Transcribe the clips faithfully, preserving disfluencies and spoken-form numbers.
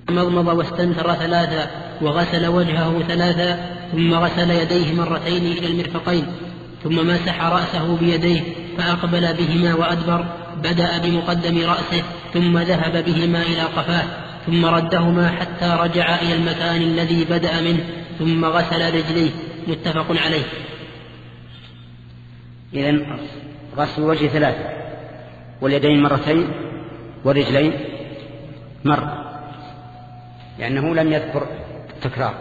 مضمض واستنثر ثلاثا وغسل وجهه ثلاثا ثم غسل يديه مرتين إلى المرفقين ثم مسح رأسه بيديه فأقبل بهما وأدبر، بدأ بمقدم رأسه ثم ذهب بهما إلى قفاه ثم ردهما حتى رجع إلى المكان الذي بدأ منه ثم غسل رجليه. متفق عليه. إذن غسل الوجه ثلاثة واليدين مرتين والرجلين مرة، لأنه لم يذكر التكرار.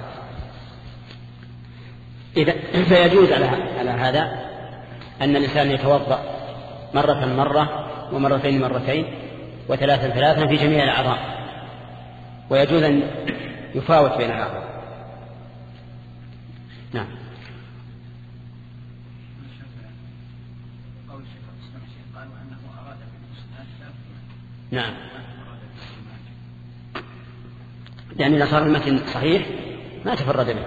إذا فيجوز على هذا أن الإنسان يتوضأ مرة مرة ومرتين مرتين وثلاثا ثلاثا في جميع الأعضاء، ويجوز أن يفاوت بين الأعضاء. نعم. نعم، يعني إذا صار المتن صحيح ما تفرد به.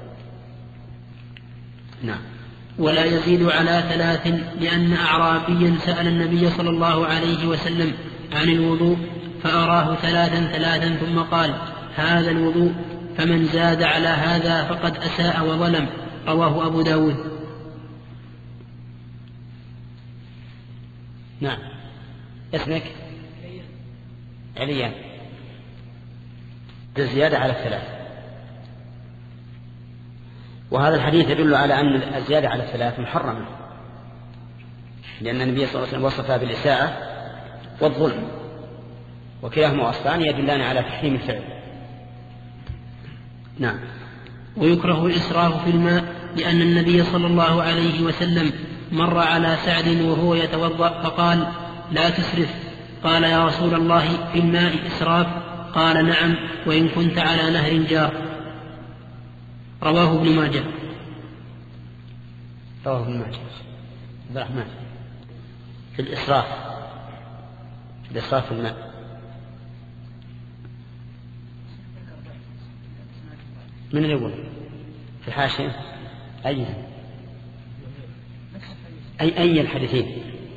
نعم. ولا يزيد على ثلاث، لأن أعرابيا سأل النبي صلى الله عليه وسلم عن الوضوء فأراه ثلاثا ثلاثا ثم قال: هذا الوضوء، فمن زاد على هذا فقد أساء وظلم. رواه أبو داود. نعم. اسمك؟ عليا. الزيادة على الثلاث، وهذا الحديث يدل على أن الزيادة على الثلاث محرمة، لأن النبي صلى الله عليه وسلم وصفها بالإساءة والظلم، وكلاهما وصفان يدلان على تحريم الفعل. نعم. ويكره الإسراف في الماء، لأن النبي صلى الله عليه وسلم مر على سعد وهو يتوضأ فقال: لا تسرف. قال: يا رسول الله، في الماء إسراف؟ قال: نعم، وإن كنت على نهر جار. رواه ابن ماجه. رواه ابن ماجه. عبد الرحمن في الإسراف، في الإسراف في الماء. من الأول في الحاشية أي أي أي الحديثين؟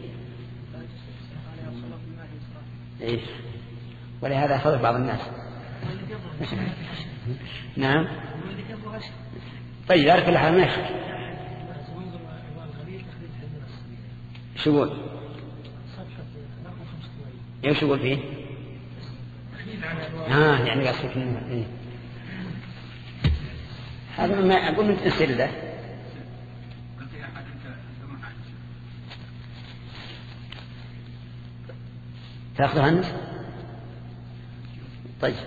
إيه؟ ولهذا خلف بعض الناس. نعم. طيب يعرف كل حال ما يخفى. شو يقول؟ ايش يقول فيه؟ ها آه يعني قصدك إيه؟ هذا ما أقول من تنسل له. تأخذها أنت؟ طيب.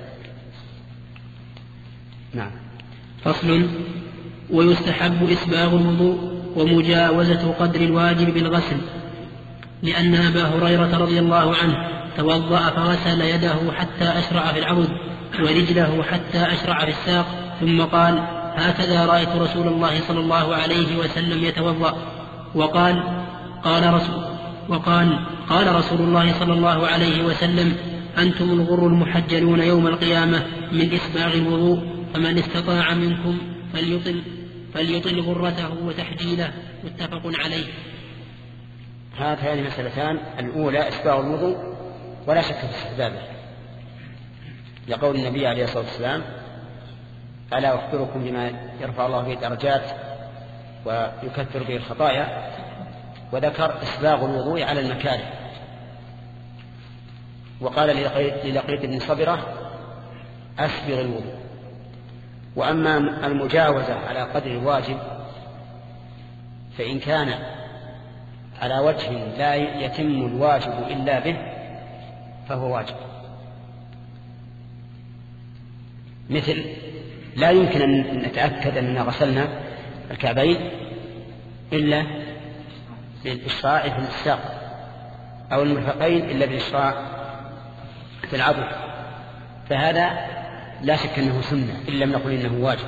نعم. فصل. ويستحب إسباغ الوضوء ومجاوزة قدر الواجب بالغسل، لأن أبا هريرة رضي الله عنه توضأ فغسل يده حتى أشرع في العضد ورجله حتى أشرع في الساق، ثم قال: هكذا رأيت رسول الله صلى الله عليه وسلم يتوضأ. وقال قال رسول وقال قال رسول الله صلى الله عليه وسلم: أنتم الغر المحجلون يوم القيامة من إسباغ الوضوء، فمن استطاع منكم فليطل, فليطل غرته وتحجيله. متفق عليه. هاتان مسألتان: الأولى إسباغ الوضوء ولا شك في استحبابه، لقول النبي عليه الصلاة والسلام: ألا أخبركم بما يرفع الله به الدرجات ويكثر به الخطايا؟ وذكر إسباغ الوضوء على المكاره. وقال للقيط بن صبرة: أسبغ الوضوء. وأما المجاوزة على قدر الواجب فإن كان على وجه لا يتم الواجب إلا به فهو واجب، مثل لا يمكن أن نتأكد أننا غسلنا الكعبين إلا بالإشراع في الساق، أو المرفقين إلا بالإشراع في العضد، فهذا لا شك أنه سنة إن لم نقل إنه واجب.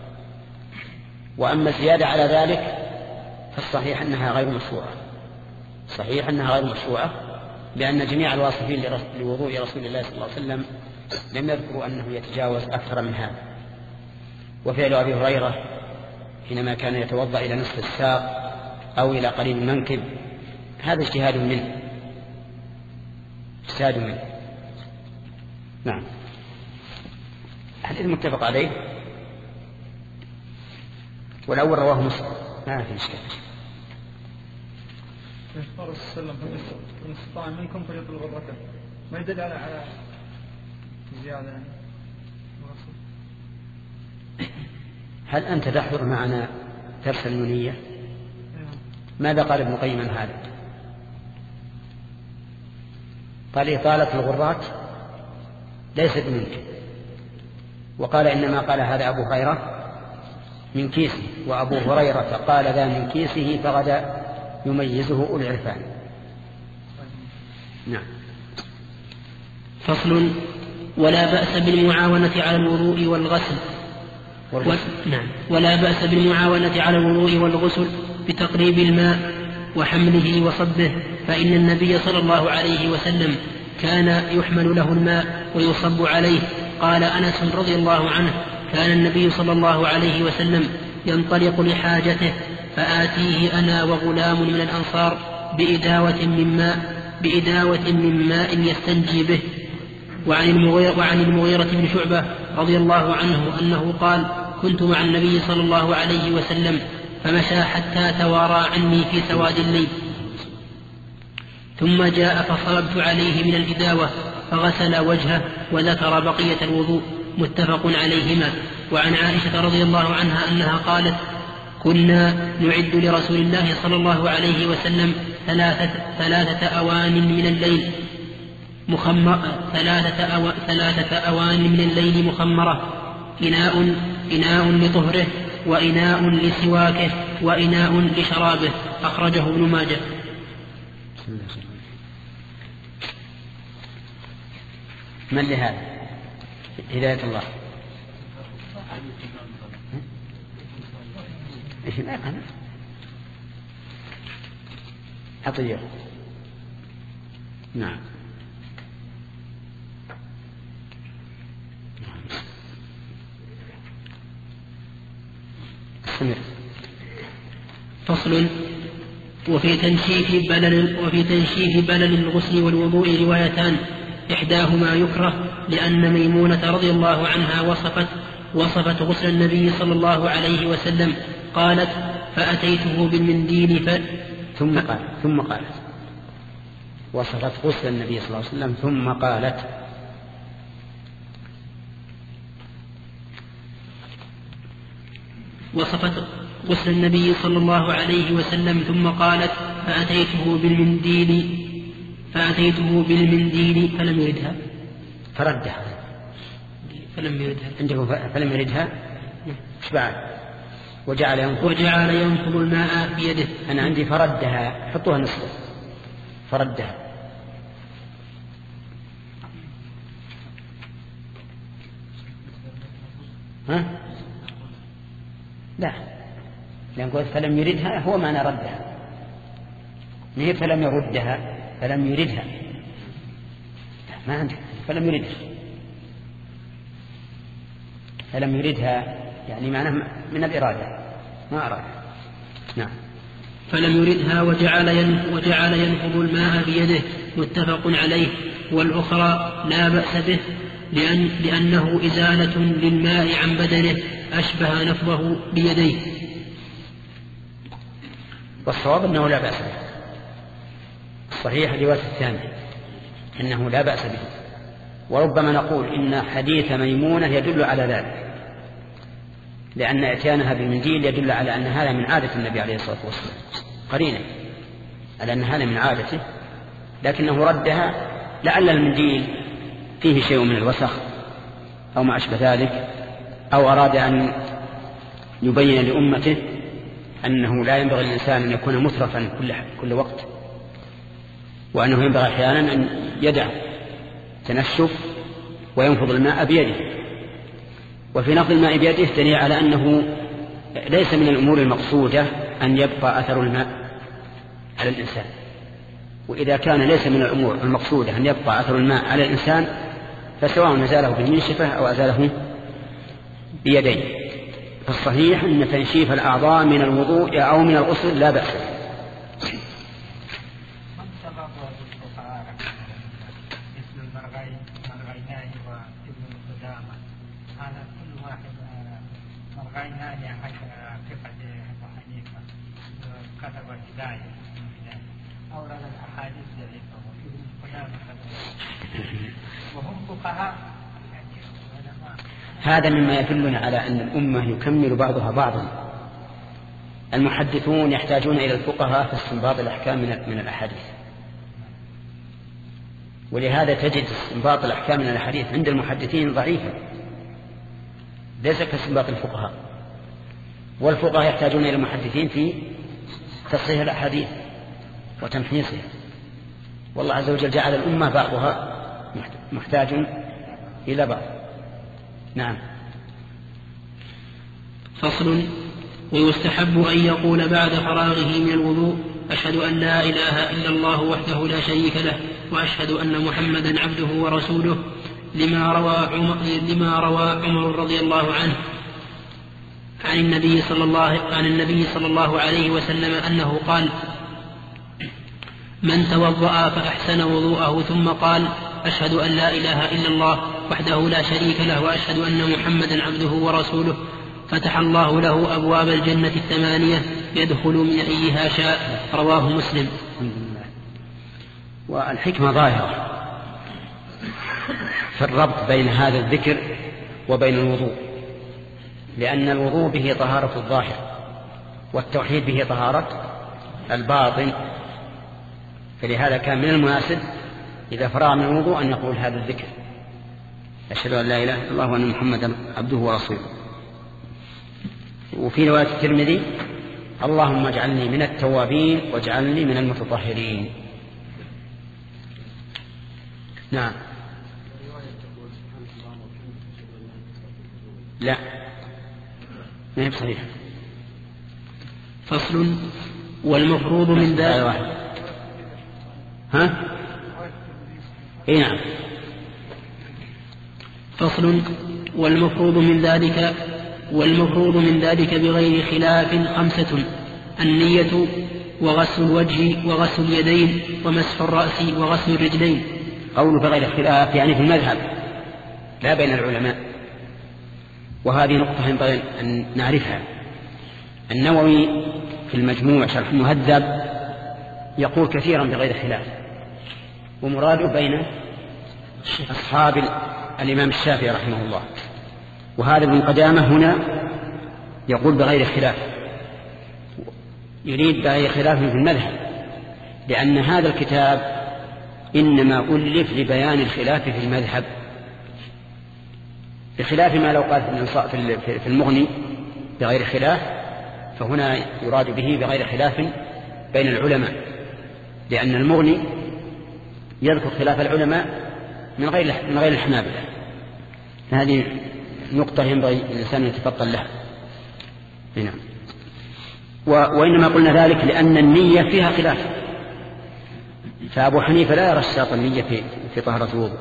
وأما الزيادة على ذلك فالصحيح أنها غير مشروعة، صحيح أنها غير مشروعة، لأن جميع الواصفين لوضوء رسول الله صلى الله عليه وسلم لم يذكروا أنه يتجاوز أكثر من هذا. وفعل أبي هريرة حينما كان يتوضأ إلى نصف الساق أو إلى قريب المنكب هذا اجتهاد منه، اجتهاد منه. نعم. الحديث متفق عليه، والأول رواه مسلم ما في إشكال. قال صلى الله عليه وسلم من استطاع منكم فليطلب غرته، ما يدل على على زيادة. هل أنت تحضر معنا درس النونية؟ ماذا قال ابن القيم عن هذا؟ قال إطالة الغرات ليست منك، وقال إنما قال هذا أبو هريرة من كيسه، وأبو هريرة قال ذا من كيسه فغدا يميزه أولي العرفان. نعم. فصل. ولا بأس بالمعاونة على الوضوء والغسل. و... نعم. ولا بأس بالمعاونة على الوضوء والغسل بتقريب الماء وحمله وصبه، فإن النبي صلى الله عليه وسلم كان يحمل له الماء ويصب عليه. قال أنس رضي الله عنه: كان النبي صلى الله عليه وسلم ينطلق لحاجته فآتيه أنا وغلام من الأنصار بإداوة من ماء بإداوة من ماء يستنجي به. وعن المغيرة, وعن المغيرة بن شعبة رضي الله عنه أنه قال: كنت مع النبي صلى الله عليه وسلم فمشى حتى توارى عني في سواد الليل، ثم جاء فصببت عليه من الإداوة فغسل وجهه وذكر بقية الوضوء، متفق عليهما. وعن عائشة رضي الله عنها أنها قالت: كنا نعد لرسول الله صلى الله عليه وسلم ثلاثة, ثلاثة أوان من الليل مخمر ثلاثة, أو ثلاثة أوان من الليل مخمرة، إناء, إناء لطهره، وإناء لسواكه، وإناء لشرابه. أخرجه ابن ماجه. من لهذا؟ هداية الله. إيش ما أنا عطيه. نعم. استمر. فصل. وفي تنشيف بلل وفي تنشيف بلل الغسل والوضوء روايتان، إحداهما يكره لأن ميمونة رضي الله عنها وصفت وصفت غسل النبي صلى الله عليه وسلم، قالت: فأتيته بالمنديل ف... ثم قالت ثم قالت وصفت غسل النبي صلى الله عليه وسلم ثم قالت وصفت غسل النبي صلى الله عليه وسلم ثم قالت: فأتيته بالمنديل فأتيته بالمنديل فلم يردها فردها فلم يردها عنده فلم يردها ايش بعد؟ وجعل ينفض وجعل ينفض الماء بيده. أنا عندي فردها، حطوها نصف فردها. ها؟ لا، لأن قلت فلم يردها هو معنى ردها، نهي فلم يردها فلم يردها ما عندك فلم يردها فلم يردها يعني معناه من الإرادة ما أراد. نعم. فلم يردها وجعل ينفض, وجعل ينفض الماء بيده، متفق عليه. والأخرى لا بأس به لأن لأنه إزالة للماء عن بدنه أشبه نفضه بيديه. والصواب أنه لا بأس به. الصحيح الرواية الثانية أنه لا بأس به، وربما نقول إن حديث ميمونة يدل على ذلك، لأن إتيانها بالمنديل يدل على أن هذا من عادة النبي عليه الصلاة والسلام، قرينة على أن هذا من عادته، لكنه ردها لعل المنديل فيه شيء من الوسخ أو ما أشبه ذلك، أو أراد أن يبين لأمته أنه لا ينبغي للإنسان أن يكون مترفا كل, كل وقت، وأنه ينبغي أحيانا أن يدع تنشف وينفض الماء بيده. وفي نفض الماء بيده دليل على أنه ليس من الأمور المقصودة أن يبقى أثر الماء على الإنسان، وإذا كان ليس من الأمور المقصودة أن يبقى أثر الماء على الإنسان فسواء نزاله بالمنشفة أو أزاله بيديه. فالصحيح أن تنشيف الأعضاء من الوضوء أو من الغسل لا بأس. رأينا أن فقه أبو حنيفة كتب الهداية أورد الأحاديث ضعيفة وفيهم خلاف وهم فقهاء. هذا مما يدلنا على أن الأمة يكمل بعضها بعضا. المحدثون يحتاجون إلى الفقهاء في استنباط الأحكام من الأحاديث، ولهذا تجد استنباط الأحكام من الأحاديث عند المحدثين ضعيفة ليس كاستنباط الفقهاء، والفقهاء يحتاجون إلى المحدثين في تصحيح الأحاديث وتمحيصها. والله عز وجل جعل الأمة بعضها محتاج إلى بعض. نعم. فصل. ويستحب أن يقول بعد فراغه من الوضوء: أشهد أن لا إله إلا الله وحده لا شريك له، وأشهد أن محمدا عبده ورسوله، لما روى عمر, لما روى عمر رضي الله عنه عن النبي صلى الله عن النبي صلى الله عليه وسلم أنه قال: من توضأ فأحسن وضوءه ثم قال: أشهد أن لا إله إلا الله وحده لا شريك له، وأشهد أن محمدا عبده ورسوله، فتح الله له أبواب الجنة الثمانية يدخل من أيها شاء. رواه مسلم. والحكمة ظاهرة في الربط بين هذا الذكر وبين الوضوء، لأن الوضوء به طهارة الظاهر والتوحيد به طهارة الباطن، فلهذا كان من المناسب إذا فرغ من الوضوء أن يقول هذا الذكر: أشهد أن لا إله إلا الله وأن محمدا عبده ورسوله. وفي رواية الترمذي: اللهم اجعلني من التوابين واجعلني من المتطهرين. نعم. لا، ما هي بصحيح. فصل. والمفروض من ذلك. ها؟ اي نعم. فصل. والمفروض من ذلك والمفروض من ذلك بغير خلاف خمسة: النية، وغسل الوجه، وغسل اليدين، ومسح الرأس، وغسل الرجلين. قول بغير خلاف يعني في المذهب لا بين العلماء، وهذه نقطة ينبغي أن نعرفها. النووي في المجموع شرح المهذب يقول كثيرا بغير خلاف، ومراده بين أصحاب الإمام الشافعي رحمه الله. وهذا ابن قدامة هنا يقول بغير خلاف، يريد بغير خلاف في المذهب، لأن هذا الكتاب إنما ألف لبيان الخلاف في المذهب، بخلاف ما لو قال في المغني بغير خلاف، فهنا يراد به بغير خلاف بين العلماء، لأن المغني يذكر خلاف العلماء من غير من غير الحنابلة. هذه نقطة ينبغي الإنسان يتفطن لها. نعم. وإنما قلنا ذلك لأن النية فيها خلاف، فأبو حنيفة لا يرى اشتراط النية في في طهارة الوضوء،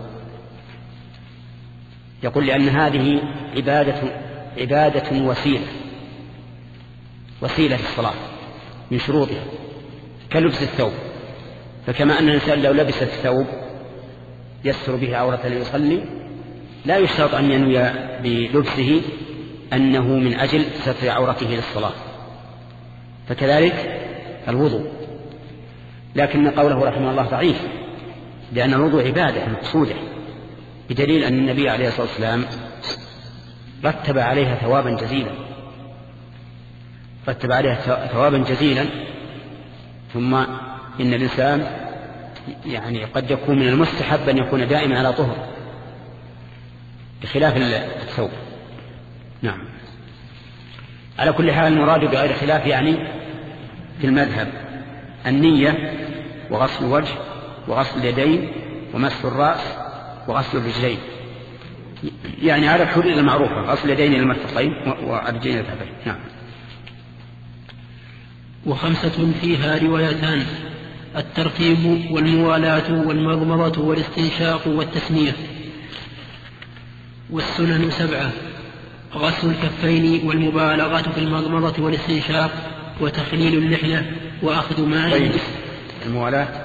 يقول لأن هذه عبادة عبادة وسيلة وسيلة للصلاة من شروطها كلبس الثوب، فكما أن الإنسان لو لبس الثوب يستر به عورته ليصلي لا يشترط أن ينوي بلبسه أنه من أجل ستر عورته للصلاة، فكذلك الوضوء. لكن قوله رحمه الله ضعيف، لأن الوضوء عبادة مقصودة، بدليل أن النبي عليه الصلاة والسلام رتب عليها ثوابا جزيلا رتب عليها ثوابا جزيلا ثم إن الإنسان يعني قد يكون من المستحب أن يكون دائما على طهر بخلاف الثوب. نعم. على كل حال المراد بغير خلاف يعني في المذهب النية، وغسل الوجه، وغسل اليدين، ومسح الرأس، وغسل الرجلين، يعني على الحدود المعروفة: غسل اليدين إلى المرفقين والرجلين إلى الكعبين. نعم. وخمسة فيها روايتان: الترتيب والموالاة والمضمضة والاستنشاق والتسمية. والسنن سبعة: غسل الكفين، والمبالغة في المضمضة والاستنشاق، وتخليل اللحية، وأخذ ماء. طيب. الموالاة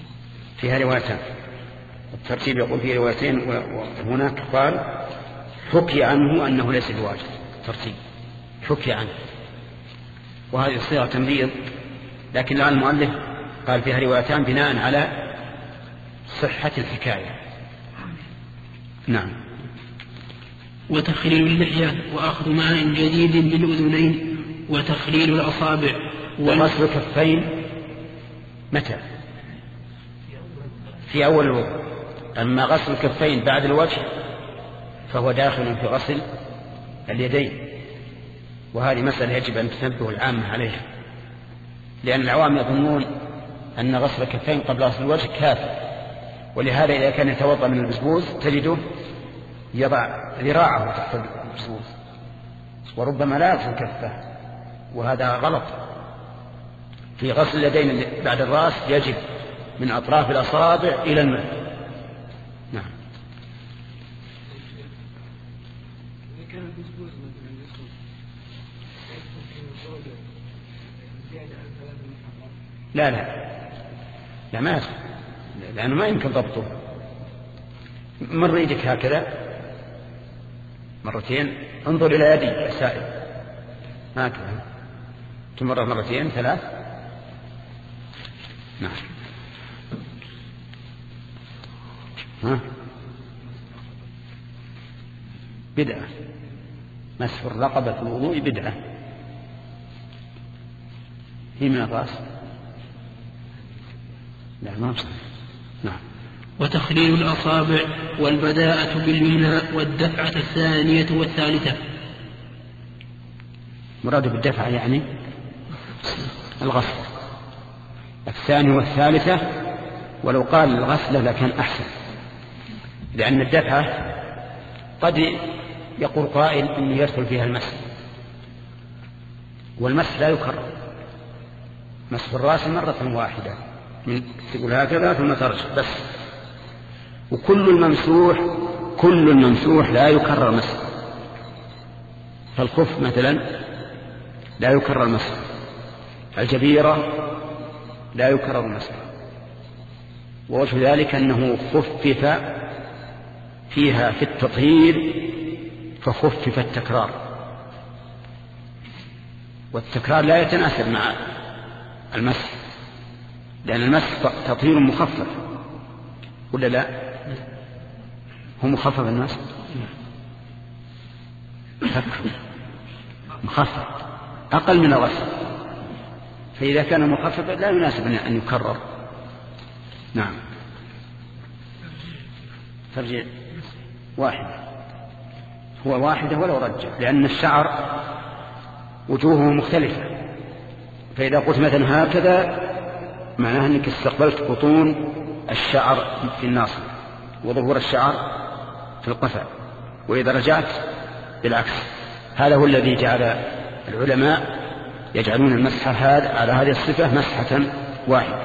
فيها روايتان، الترتيب يقول فيه روايتين، وهناك قال حكي عنه أنه ليس بواجب ترتيب، حكي عنه، وهذه صيغة تمريض، لكن الآن المؤلف قال فيها روايتان بناء على صحة الحكاية. نعم. وتخليل اللحية وأخذ ماء جديد بالأذنين وتخليل الأصابع وغسل الكفين متى؟ في أول الوضوء. أما غسل الكفين بعد الوجه فهو داخل في غسل اليدين، وهذه مسألة يجب أن تنبه العامة عليها، لأن العوام يظنون أن غسل الكفين قبل غسل الوجه كافي، ولهذا إذا كان يتوضأ من البزبوز تجده يضع ذراعه تحت البزبوز وربما لا يغسل كفه، وهذا غلط. في غسل اليدين بعد الرأس يجب من أطراف الأصابع إلى الماء. نعم. لا لا لا ما يصح، لأنه ما يمكن ضبطه. مر يدك هكذا مرتين، انظر إلى يدي السائل هكذا، تمر مرتين ثلاث. نعم. ها بدعة مسح الرقبة في الوضوء بدعة، هي من الرأس. لا ما بصح. نعم. وتخليل الأصابع والبداءة باليمنى والدفعة الثانية والثالثة. مراد بالدفعة يعني الغسل الثانية والثالثة، ولو قال الغسلة لكان أحسن، لأن الدفعة قد يقول قائل إنه يدخل فيها المسح، والمسح لا يكرر، مسح الرأس مرة واحدة، من تقول هكذا ثم ترجع بس. وكل الممسوح كل الممسوح لا يكرر مسح، فالخف مثلا لا يكرر مسح، الجبيرة لا يكرر مسح، ووجه ذلك أنه خفف فيها في التطهير فخفف التكرار، والتكرار لا يتناسب مع المسح، لأن المسح تطهير مخفف ولا لا؟ هو مخفف المسح مخفف أقل من الغسل، فإذا كان مخففا لا يناسب أن يكرر. نعم. ترجع واحدة، هو واحدة ولو رجع، لأن الشعر وجوهه مختلفة، فإذا قلت مثلا هكذا معناه أنك استقبلت بطون الشعر في الناصية وظهور الشعر في القفا، وإذا رجعت بالعكس. هذا هو الذي جعل العلماء يجعلون المسحة هذا على هذه الصفة مسحة واحدة.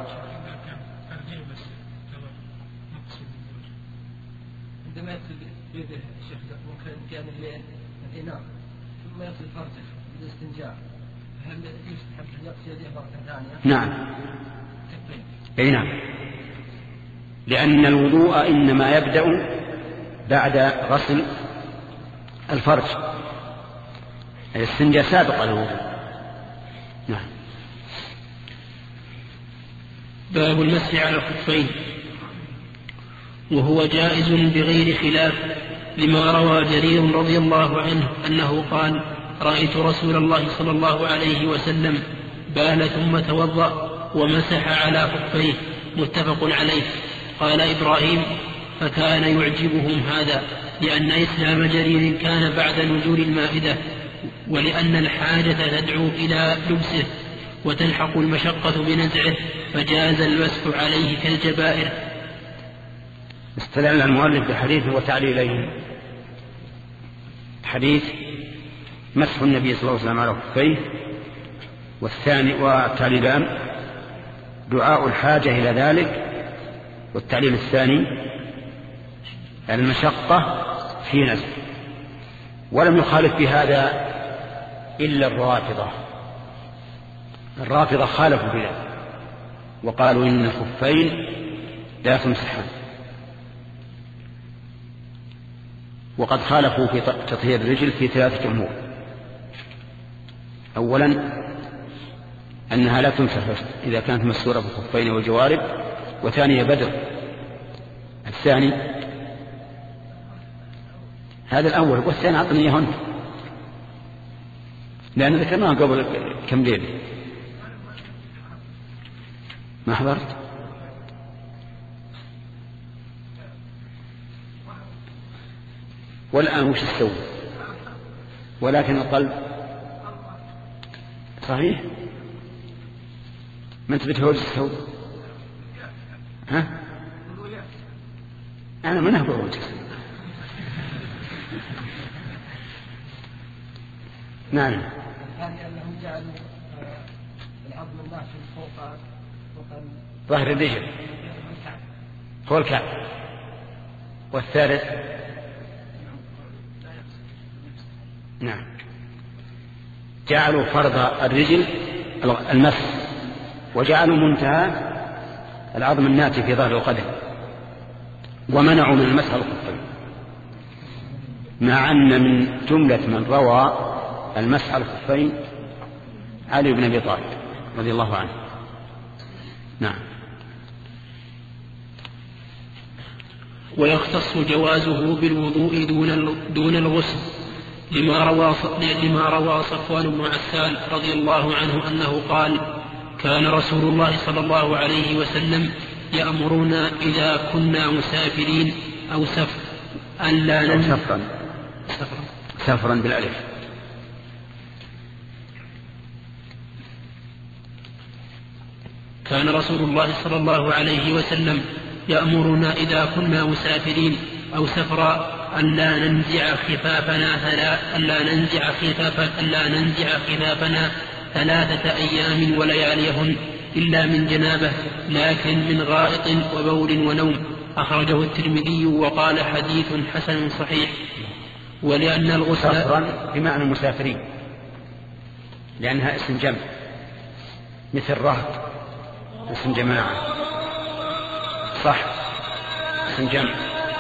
عندما يغسل بيده الشيخ ممكن كان الإناء ثم يغسل فرجه بالاستنجاء، هل يستحب أن يغسل يده مرة ثانية؟ نعم. أي نعم، لأن الوضوء إنما يبدأ بعد غسل الفرج، الاستنجاء سابق الوضوء. نعم. باب المسح على الخفين، وهو جائز بغير خلاف، لما روى جرير رضي الله عنه أنه قال: رأيت رسول الله صلى الله عليه وسلم بال ثم توضأ ومسح على خفيه، متفق عليه. قال إبراهيم: فكان يعجبهم هذا، لأن إسلام جرير كان بعد نزول المائدة، ولأن الحاجة تدعو إلى لبسه وتلحق المشقة بنزعه، فجاز المسح عليه كالجبائر. استدل المؤلف بحديث وتعليلين: حديث مسح النبي صلى الله عليه وسلم على خفيه، والثاني والتعليلان دعاء الحاجة إلى ذلك، والتعليل الثاني المشقة في نزع. ولم يخالف بهذا إلا الرافضة، الرافضة خالفوا بذلك وقالوا إن الخفين لا تمسحان. وقد خالفوا في تطهير الرجل في ثلاثة أمور. أولا أنها لا تمسح إذا كانت مسورة بالخفين والجوارب، وثانية بدر. الثاني هذا الأول، والثاني أعطني إياهن لأن ذكرناها قبل كم ليلة. ما حضرت؟ والآن وش السوء؟ ولكن القلب صحيح. ما انت بتهوج السوء؟ ها؟ أنا ما نهبر وجه. نعم. الثاني أنهم جعلوا العظم الناشف فوق ظهر الرجل فوق الكعب. والثالث نعم جعلوا فرض الرجل المس، وجعلوا منتهى العظم الناتي في ظهر القدم، ومنعوا من المسح على الخفين، مع أن من جملة من روى المسح على الخفين علي بن أبي طالب رضي الله عنه. نعم. ويختص جوازه بالوضوء دون دون الغسل لما روى لما روى صفوان بن عسال رضي الله عنه أنه قال: كان رسول الله صلى الله عليه وسلم يأمرنا إذا كنا مسافرين أو سفر ألا ننزع سفرا سفرا بالألف. كان رسول الله صلى الله عليه وسلم يأمرنا إذا كنا مسافرين أو سفرا ألا ننزع خفافنا ألا ننزع خفاف ألا ننزع خفافنا ثلاثة أيام ولياليهن إلا من جنابة، لكن من غائط وبول ونوم. أخرجه الترمذي وقال حديث حسن صحيح. ولأن الغسل سفرا بمعنى المسافرين، لأنها اسم جمع مثل رهط اسم جماعة، صح، اسم جمع.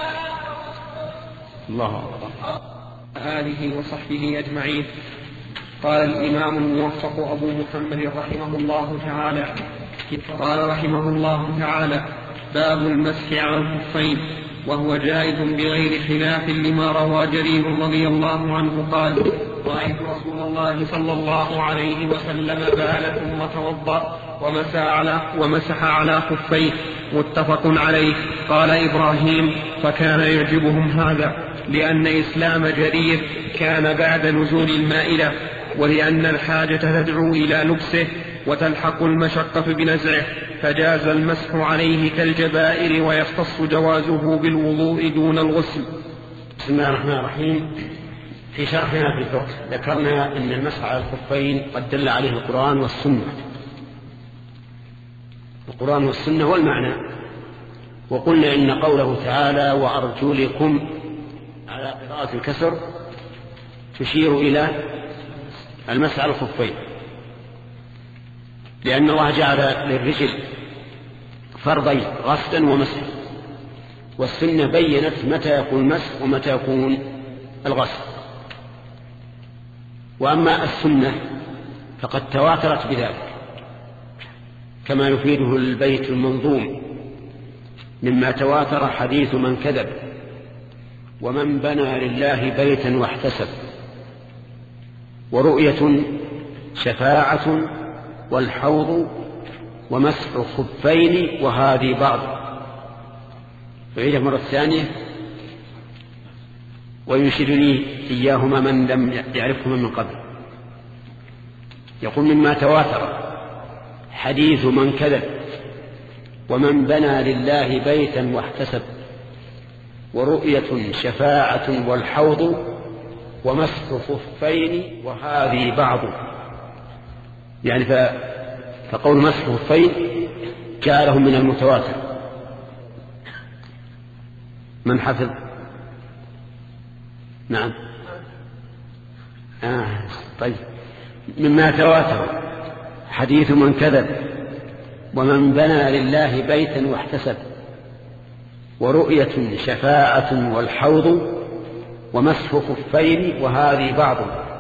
الله أكبر. آله وصحبه أجمعين. قال الإمام الموفق أبو محمد رحمه الله تعالى قال رحمه الله تعالى: باب المسح على الخفين، وهو جائز بغير خلاف لما روى جرير رضي الله عنه قال: رأيت رسول الله صلى الله عليه وسلم بال ثم توضأ ومسح على, ومسح على خفيه، متفق عليه. قال إبراهيم: فكان يعجبهم هذا لأن إسلام جرير كان بعد نزول المائدة، ولأن الحاجة تدعو إلى لبسه وتلحق المشقة بنزعه، فجاز المسح عليه كالجبائر، ويختص جوازه بالوضوء دون الغسل. بسم الله الرحمن الرحيم. في شرحنا في الفقه ذكرنا أن المسح على الخفين قد دل عليه القرآن والسنة، القرآن والسنة والمعنى. وقلنا إن قوله تعالى: وأرجلكم على قراءة الكسر تشير إلى المسح على الخفين، لأن الله جعل للرجل فرضين: غسلا ومسح، والسنة بيّنت متى يكون المسح ومتى يكون الغسل. وأما السنة فقد تواترت بذلك، كما يفيده البيت المنظوم: مما تواتر حديث من كذب، ومن بنى لله بيتا واحتسب، ورؤية شفاعة، والحوض، ومسح خفين، وهذه بعض. بعيدة مرة ثانية: وينشدني إياهما من لم يعرفهما من قبل. يقول: مما تواتر حديث من كذب، ومن بنى لله بيتا واحتسب، ورؤية شفاعة، والحوض، ومسح خفين، وهذه بعض. يعني فقول مسح خفين جعله من المتواتر. من حفظ؟ نعم. آه. طيب. مما تواتر حديث من كذب، ومن بنى لله بيتا واحتسب، ورؤية شفاعة، والحوض، ومسح خفين وهذه بعض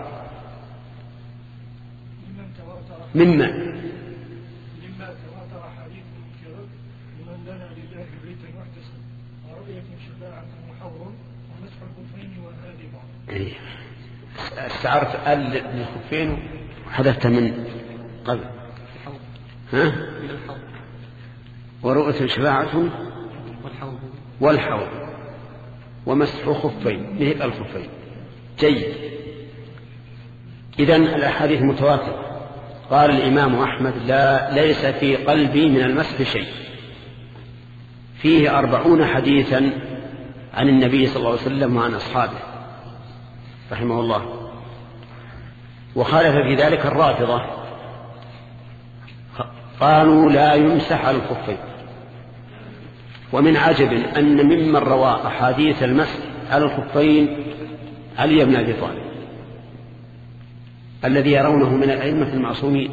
مما مما تواتر حديث الكرب لمن لنا لله بيتا واحتسب ورؤية شفاعة محور ومسح الخفين وهذه بعض. استعرت ال الخفين وحدثت من قبل ها ورؤية شفاعة والحوض ومسح خفين مثل الخفين. جيد. إذن الأحاديث متواترة. قال الإمام أحمد لا ليس في قلبي من المسح شيء. فيه أربعون حديثا عن النبي صلى الله عليه وسلم وعن أصحابه رحمه الله. وخالف في ذلك الرافضة قالوا لا يمسح على الخفين. ومن عجب أن ممن روى أحاديث المسح على الخفين علي بن أبي طالب الذي يرونه من الأئمة المعصومين.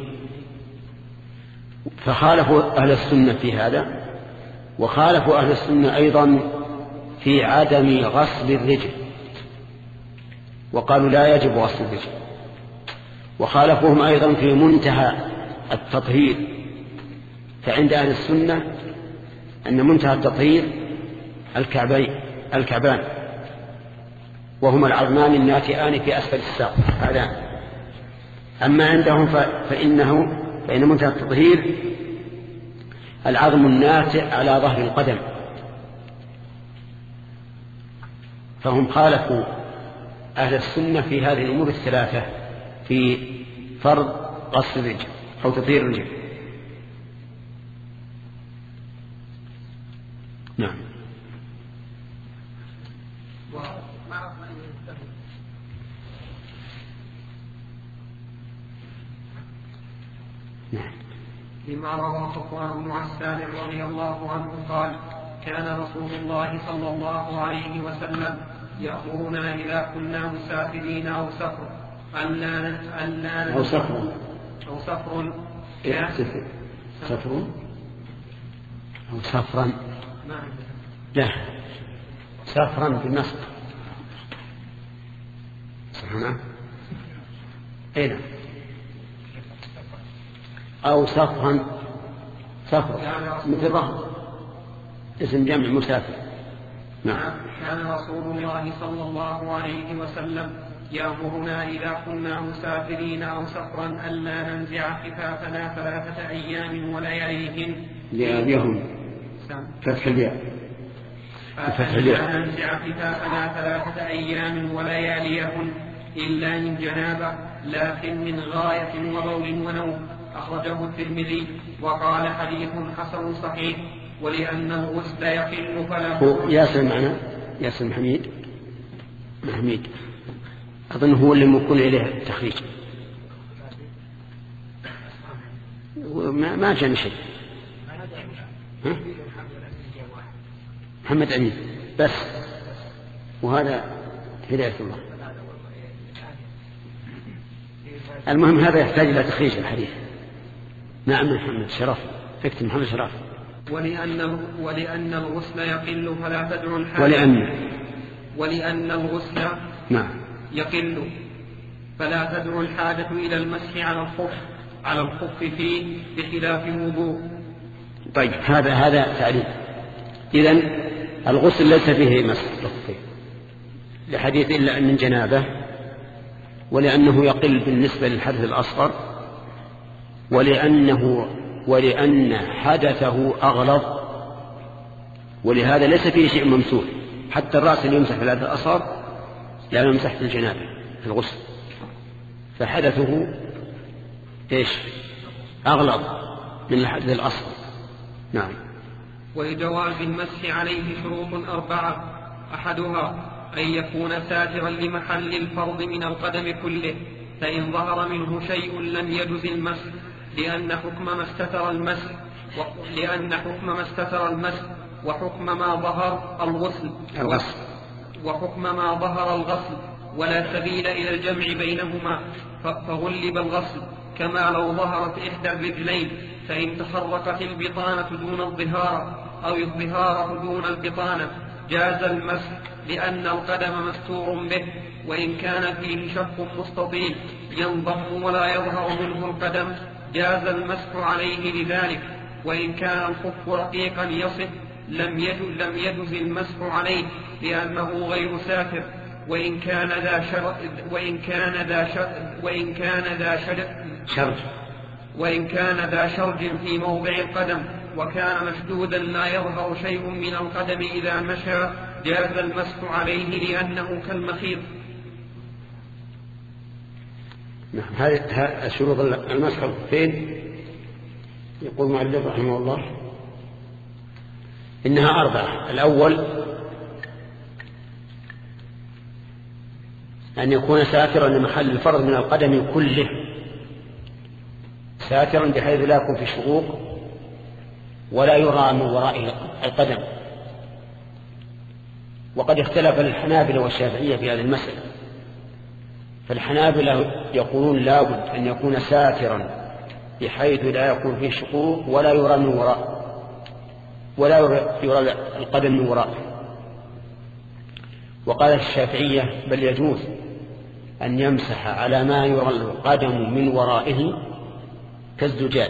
فخالفوا أهل السنة في هذا، وخالفوا أهل السنة أيضا في عدم غسل الرجل، وقالوا لا يجب غسل الرجل. وخالفوهم أيضا في منتهى التطهير، فعند أهل السنة أن منتهى التطهير الكعبين الكعبان وهما العظمان الناتئان في أسفل الساق هذا. أما عندهم فإنه فإن منتهى التطهير العظم الناتئ على ظهر القدم. فهم خالفوا أهل السنة في هذه الأمور الثلاثة في فرض غسل الرجل أو تطهير الرجل. نعم. لما روى صفوان بن عسال رضي الله عنه قال كان رسول الله صلى الله عليه وسلم يأمرنا إذا كنا مسافرين أو سفر أن لا أو سفر أو سفر سفر أو سفرا لا سفرا بالنصب صحنا أين أو سفرا سفر مثل رهط اسم جمع مسافر. نعم. كان رسول الله صلى الله عليه وسلم يأمرنا إذا كنا مسافرين أو سفرا ألا ننزع خفافنا ثلاثة أيام ولياليهن لياليهن فتح الياء فتح الياء ألا ننزع خفافنا ثلاثة أيام ولياليهن إلا من جنابة لكن من غاية وبول ونوم. أخرجه الترمذي وقال حديث حسن صحيح. ولأن الغسل يقل فلا ياسر معنا ياسر حميد محميد أظن هو اللي ممكن إليه التخريج ما جاني شيء. ها؟ محمد أمين بس وهذا هداية الله. المهم هذا يحتاج إلى تخريج الحديث. نعم محمد شرف اكتب محمد شرف. ولأن ولأن الغسل يقل فلا تدعو الحاجة ولأن ولأن الغسل نعم يقل فلا تدعو الحاجة إلى المسح على الخف على الخف فيه بخلاف الوضوء. طيب هذا هذا تعليل. إذن الغسل ليس فيه مسح الخفين لحديث إلا أن من جنابه، ولأنه يقل بالنسبة للحدث الأصغر، ولأنه ولأن حدثه أغلظ، ولهذا ليس فيه شيء ممسوح. حتى الرأس اللي يمسح في الحدث الأصغر لا يمسح في الجنابة في الغسل، فحدثه إيش أغلظ من الحدث الأصغر. نعم. ولجواز المسح عليه شروط أربعة. أحدها أن يكون ساترا لمحل الفرض من القدم كله، فإن ظهر منه شيء لم يجز المسح لأن حكم ما استتر المسح لأن حكم ما استتر المسح وحكم ما ظهر الغسل الغسل وحكم ما ظهر الغسل، ولا سبيل إلى الجمع بينهما فغلب الغسل. كما لو ظهرت إحدى الرجلين فإن تحركت البطانة دون الظهار أو الظهار دون البطانة جاز المسح لأن القدم مستور به، وإن كان فيه شق مستطيل ينضم ولا يظهر منه القدم جاز المسح عليه لذلك. وإن كان الخف رقيقا يصف لم يجز, لم يجز المسح عليه لأنه غير ساتر. وإن كان ذا شر وإن كان ذا شر وإن كان ذا شرج وإن كان ذا شرج في موضع القدم وكان مشدودا لا يظهر شيء من القدم إذا مشى جاز المسح عليه لأنه كالمخيط. نعم. هذه شروط المسح فين؟ يقول المؤلف رحمه الله إنها أربعة. الأول أن يكون ساترا لمحل الفرض من القدم كله، ساترا بحيث لا يكون في شقوق ولا يرى من وراء القدم. وقد اختلف الحنابلة والشافعية في هذه المسألة، فالحنابلة يقولون لا بد أن يكون ساترا بحيث لا يكون فيه شقوق ولا يرى من وراء ولا يرى القدم من وراء. وقال الشافعية بل يجوز أن يمسح على ما يرى القدم من ورائه كالزجاج.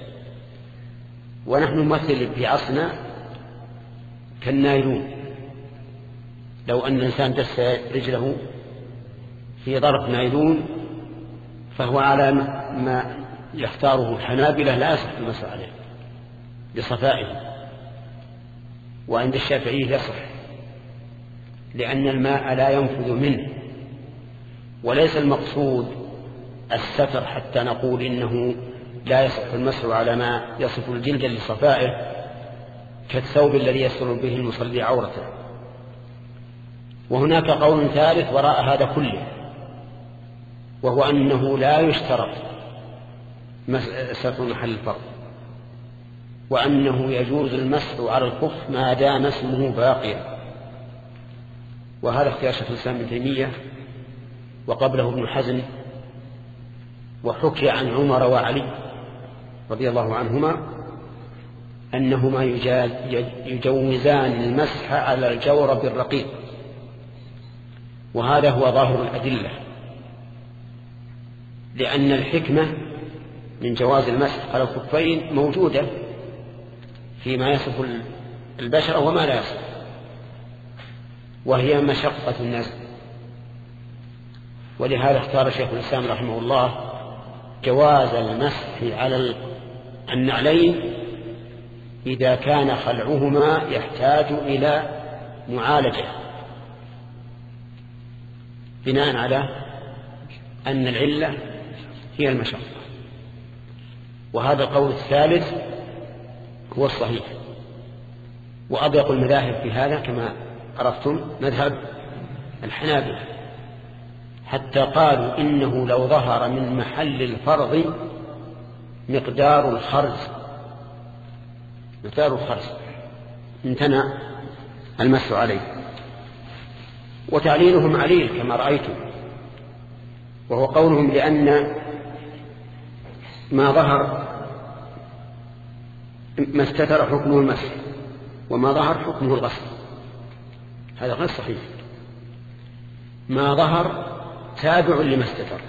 ونحن نمثل في عصرنا كالنايلون، لو أن الإنسان دس رجله في ظرف نايلون فهو على ما يختاره الحنابلة لا يصح المسح عليه لصفائه، وعند الشافعية يصح لأن الماء لا ينفذ منه. وليس المقصود الستر حتى نقول إنه لا يصح المسح على ما يصف الجلد لصفائه كالثوب الذي يستر به المصلي عورته. وهناك قول ثالث وراء هذا كله، وهو أنه لا يشترط ستر محل الفرض، وأنه يجوز المسح على الخف ما دام اسمه باقيا. وهذا اختيار شيخ الإسلام ابن تيمية وقبله ابن حزم، وحكي عن عمر وعلي رضي الله عنهما أنهما يجوزان المسح على الجورب الرقيق، وهذا هو ظاهر الأدلة، لأن الحكمة من جواز المسح على الخفين موجودة فيما يصف البشرة وما لا يصف، وهي مشقة النزل. ولهذا اختار شيخ الإسلام رحمه الله جواز المسح على النعلين إذا كان خلعهما يحتاج إلى معالجة، بناء على أن العلة هي المشقة. وهذا القول الثالث هو الصحيح. وأضيق المذاهب في هذا كما عرفتم مذهب الحنابلة، حتى قالوا إنه لو ظهر من محل الفرض مقدار الخرز مقدار الخرز امتنع المسح عليه. وتعليلهم عليل كما رأيتم، وهو قولهم لأن ما ظهر ما استتر حكمه المسح وما ظهر حكمه الغسل. هذا غير صحيح. ما ظهر تابع لما استتر،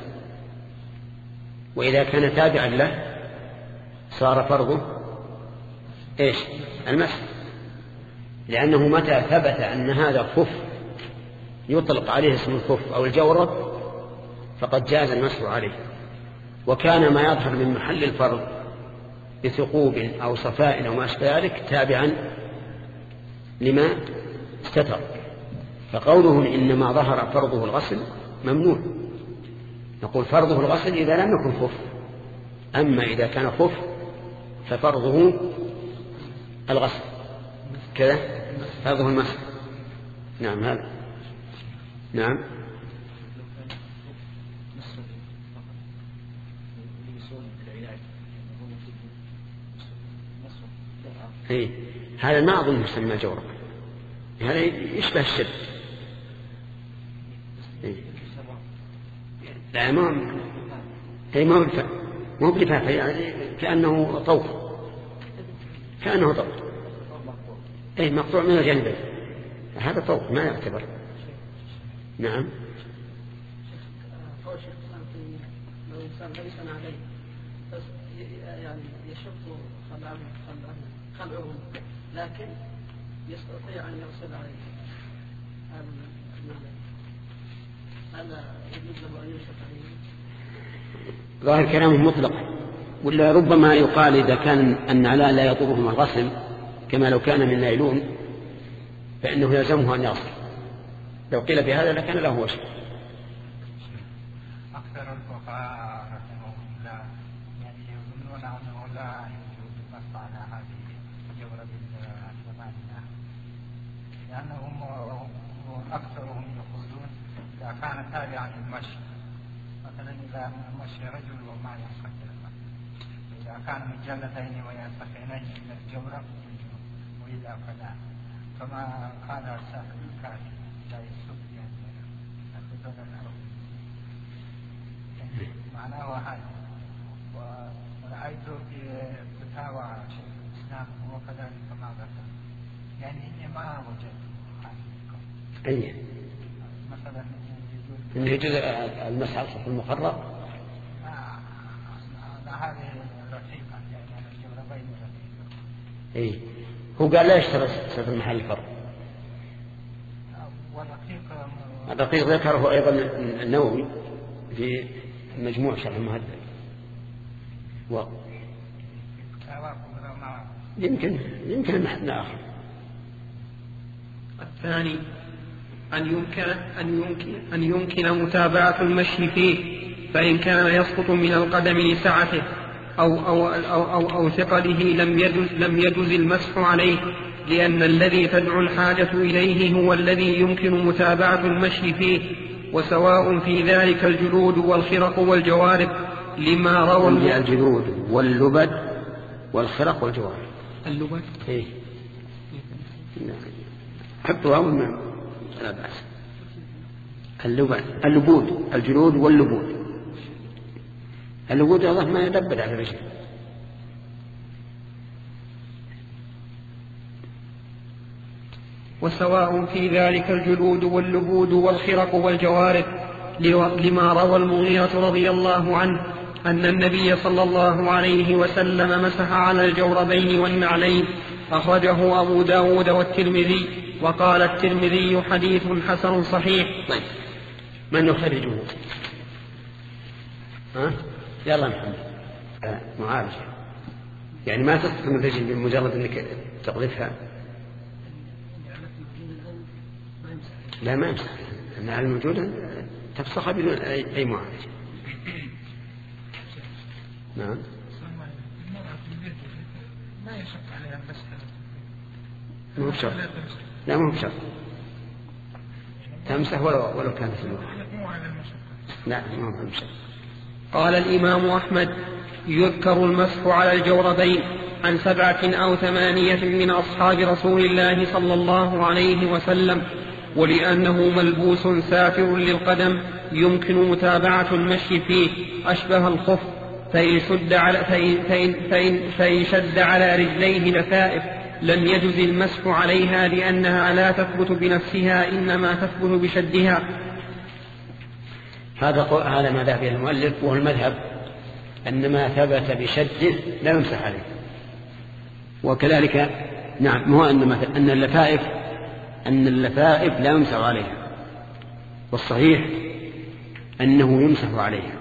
وإذا كان تابعا له صار فرضه إيش؟ المسح، لأنه متى ثبت أن هذا خف يطلق عليه اسم الخف أو الجورب فقد جاز المسح عليه. وكان ما يظهر من محل الفرض بثقوب أو صفاء أو ما أشبه ذلك تابعا لما استتر. فقولهم إنما ظهر فرضه الغسل ممنوع. نقول فرضه الغسل إذا لم يكن خف، أما إذا كان خف ففرضه الغسل كذا، فرضه المسح. نعم هذا نعم. هي. هذا ما أظن يسمى جورب، هذا يشبه الشد. لا ما هي ما بلفاف مو بلفاف يعني كأنه طوق كأنه طوق أي مقطوع من الجانبين. هذا طوق ما يعتبر. نعم. قول شيخ الإسلام تيمية لو إنسان ليس عليه بس يعني يشق خلعهم خلعهم لكن يستطيع أن يغسل عليه هذا يجوز له أن يشق عليه؟ ظاهر كلامه مطلق، ولا ربما يقال إذا كان النعلاء لا يضرهما الغسل كما لو كان من نايلون فإنه يلزمه أن يغسل. لو قيل بهذا لكان له وجه. أكثر الفقهاء رحمهم الله يعني يظنون أنه لا يجوز النص على هذه الجورة بالثمانية، لأنهم أكثرهم يقولون إذا كان تابعا للمشي، مثلا إذا مشي رجل وما ينقطع، إذا كان مجلتين وينسخينين من الجورة وإذا فلا كما قال الساحر الكافي لا يسب يعني أخذون الأرض معناه هذا. ورأيت في فتاوى شيخ الإسلام وكذلك كما ذكر يعني إني ما وجدت أي مثلا إنه يجوز المسح على الصف المخرق. هذه رقيقة يعني الجورة بين رقيقة. إيه هو قال لا يشترط ستر محل الفرق. الرقيق ذكره أيضا النووي في مجموع شرح المهذب. و... يمكن يمكن المحل آخر. الثاني أن يمكن أن يمكن أن يمكن متابعة المشي فيه، فإن كان يسقط من القدم لسعته أو أو أو أو, أو ثقله لم يجز لم يجز المسح عليه، لأن الذي تدعو الحاجة إليه هو الذي يمكن متابعة المشي فيه، وسواء في ذلك الجلود والخرق والجوارب لما روى الجلود واللبد والخرق والجوارب. اللبد إيه حطوا أول ما لا بأس. اللبد اللبود الجلود واللبود. اللبود الله ما يلبد على الرجل. وسواء في ذلك الجلود واللبود والخرق والجوارب لما روى المغيرة رضي الله عنه أن النبي صلى الله عليه وسلم مسح على الجوربين والنعلين، أخرجه أبو داود والترمذي، وقال الترمذي حديث حسن صحيح. طيب من يخرجه؟ ها يلا محمد آه معالج يعني ما تستطيع الرجل بمجرد أنك تقذفها. لا ما يمسح لأنها الموجودة تفسخها بدون أي معالج. نعم ما يشق عليها المسح. مو بشرط. لا مو بشرط تمسح ولو ولو كانت المرأة. لا مو بشرط. قال الإمام أحمد يذكر المسح على الجوربين عن سبعة أو ثمانية من أصحاب رسول الله صلى الله عليه وسلم، ولأنه ملبوس سافر للقدم يمكن متابعة المشي فيه أشبه الخف، فإن شد على, فإن فإن فإن فإن شد على رجليه لفائف لم يجز المسح عليها، لأنها لا تثبت بنفسها إنما تثبت بشدها. هذا هذا ما ذهب إليه المؤلف، وهو المذهب أن ما ثبت بشده لا يمسح عليه. وكذلك نعم هو أن أن اللفائف أن اللفائف لا يمسح عليها، والصحيح أنه يمسح عليها،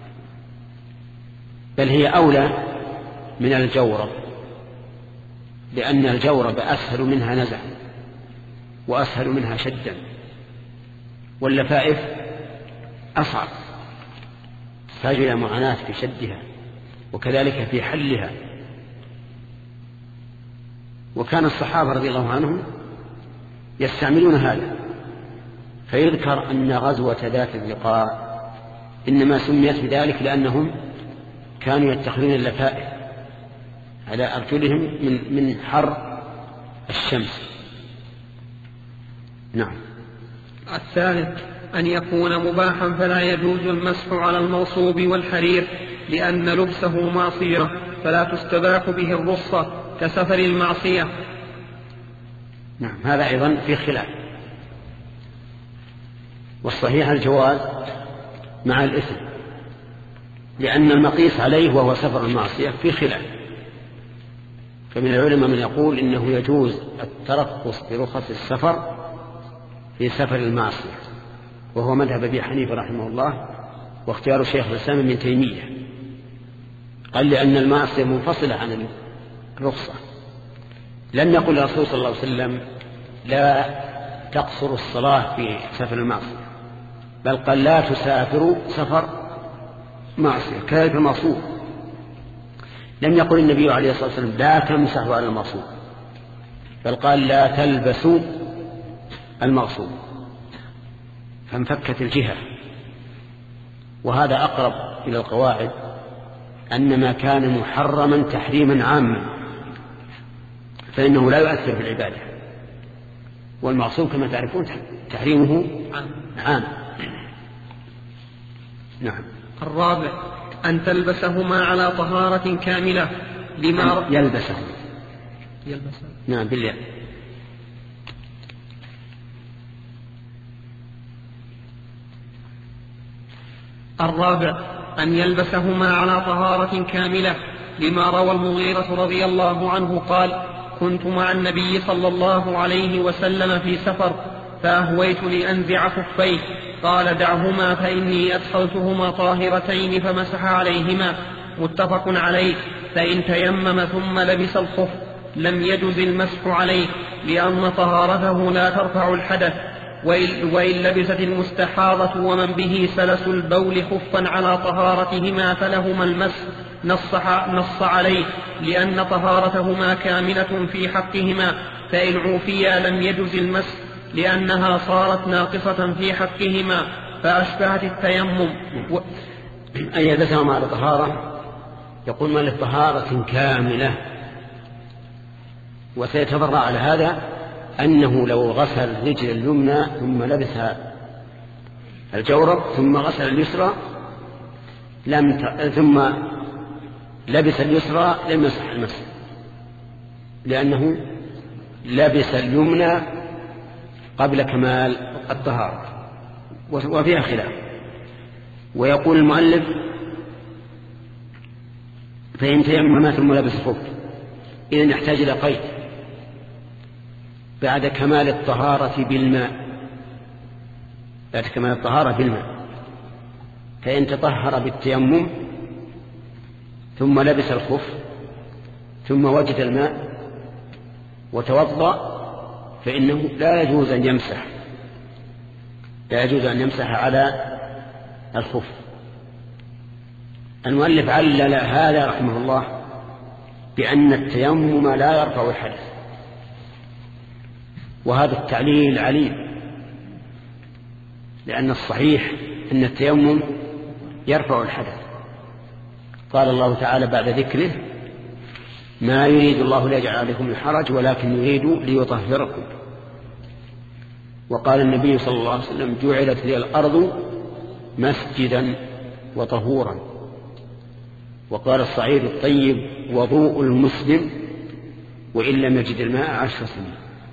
بل هي أولى من الجورب، لأن الجورب أسهل منها نزعا وأسهل منها شدا، واللفائف أصعب تحتاج إلى معاناة في شدها وكذلك في حلها. وكان الصحابة رضي الله عنهم يستعملون هذا. فيذكر أن غزوة ذات الرقاع إنما سميت بذلك لأنهم كانوا يتخذون اللفائف على أرجلهم من من حر الشمس. نعم. الثالث أن يكون مباحا فلا يجوز المسح على المغصوب والحرير، لأن لبسه معصية فلا تستباح به الرخصة كسفر المعصية. نعم هذا أيضا في خلاف والصحيح الجواز مع الإثم، لأن المقيس عليه وهو سفر المعصية في خلاف. فمن العلماء من يقول إنه يجوز الترخص برخص السفر في سفر المعصية، وهو مذهب أبي حنيفة رحمه الله واختيار شيخ الإسلام ابن تيمية. قال لأن المعصية منفصلة عن الرخصة. لم يقل الرسول صلى الله عليه وسلم لا تقصر الصلاة في سفر المعصية، بل قال لا تسافروا سفر معصية كذلك المعصوم. لم يقل النبي عليه الصلاة والسلام لا تمسحوا على المعصوم، بل قال لا تلبسوا المعصوم، فانفكت الجهة. وهذا أقرب إلى القواعد أن ما كان محرما تحريما عاما فإنه لا يؤثر في العبادة، والمعصوم كما تعرفون تحريمه عام. نعم. الرابع أن تلبسهما على طهارة كاملة لما يلبسه يلبسه نعم بالله. الرابع أن يلبسهما على طهارة كاملة لما روى المغيرة رضي الله عنه قال: كنت مع النبي صلى الله عليه وسلم في سفر فأهويت لأنزع خفيه، قال: دعهما فإني أدخلتهما طاهرتين فمسح عليهما. متفق عليه. فإن تيمم ثم لبس الخف لم يجز المسح عليه، لأن طهارته لا ترفع الحدث. وإن لبست المستحاضة ومن به سلس البول خفا على طهارتهما فلهما المسح، نص, نص عليه، لأن طهارتهما كاملة في حقهما، فإن عوفيا لم يجز المسح لأنها صارت ناقصة في حقهما فأشبهت التيمم. و... أن يلبسهما على طهارة، يقول ما للطهارة كاملة. وسيتفرع على هذا أنه لو غسل الرجل اليمنى ثم لبس الجورب ثم غسل اليسرى لم ت... ثم لبس اليسرى لم يصح المسح، لأنه لبس اليمنى قبل كمال الطهارة، وفيها خلاف. ويقول المؤلف: فإن تيمم ثم لبس الخف، إذن يحتاج إلى قيد بعد كمال الطهارة بالماء، بعد كمال الطهارة بالماء. فإن تطهر بالتيمم ثم لبس الخف ثم وجد الماء وتوضأ فإنه لا يجوز أن يمسح لا يجوز أن يمسح على الخف. المؤلف علل هذا رحمه الله بأن التيمم لا يرفع الحدث، وهذا التعليل عليل، لأن الصحيح أن التيمم يرفع الحدث. قال الله تعالى بعد ذكره: ما يريد الله ليجعل عليكم الحرج ولكن يريد ليطهركم. وقال النبي صلى الله عليه وسلم: جعلت لي الأرض مسجدا وطهورا. وقال الصعيد الطيب وضوء المسلم وإن لم يجد الماء عشر سنين،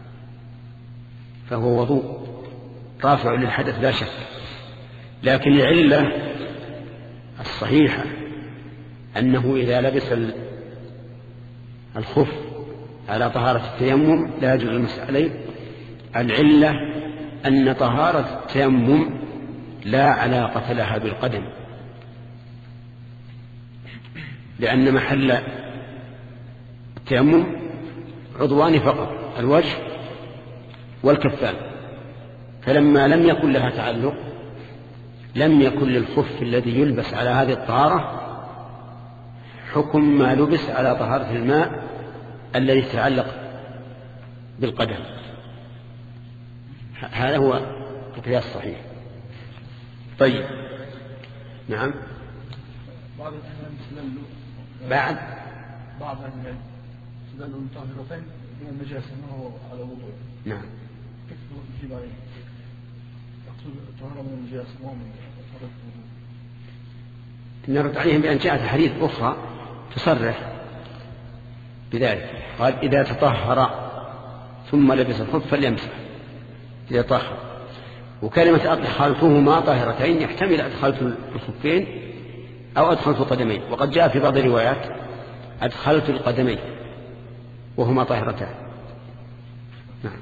فهو وضوء رافع للحدث لا شك. لكن العلة الصحيحة أنه إذا لبس الخف على طهارة التيمم لا يجوز المسح عليه. العلة أن طهارة التيمم لا علاقة لها بالقدم، لأن محل التيمم عضوان فقط، الوجه والكفان. فلما لم يكن لها تعلق لم يكن للخف الذي يلبس على هذه الطهارة حكم ما لبس على طهارة الماء الذي يتعلق بالقدم. هذا هو القياس الصحيح. طيب. نعم. بعض الأهل استدلوا بعد بعض الأهل استدلوا طاهرتين من النجاسة ما هو على وضوء. نعم. كيف نجيب عليه؟ يقصد طهارة من النجاسة ما هو من طهارة الوضوء. نرد عليهم بأن جاءت حديث أخرى تصرح بذلك. قال: إذا تطهر ثم لبس الخف فليمسح إذا طهر. وكلمة أدخلتهما طاهرتين يحتمل أدخلت الخفين أو أدخلت القدمين، وقد جاء في بعض الروايات أدخلت القدمين وهما طاهرتان. نعم.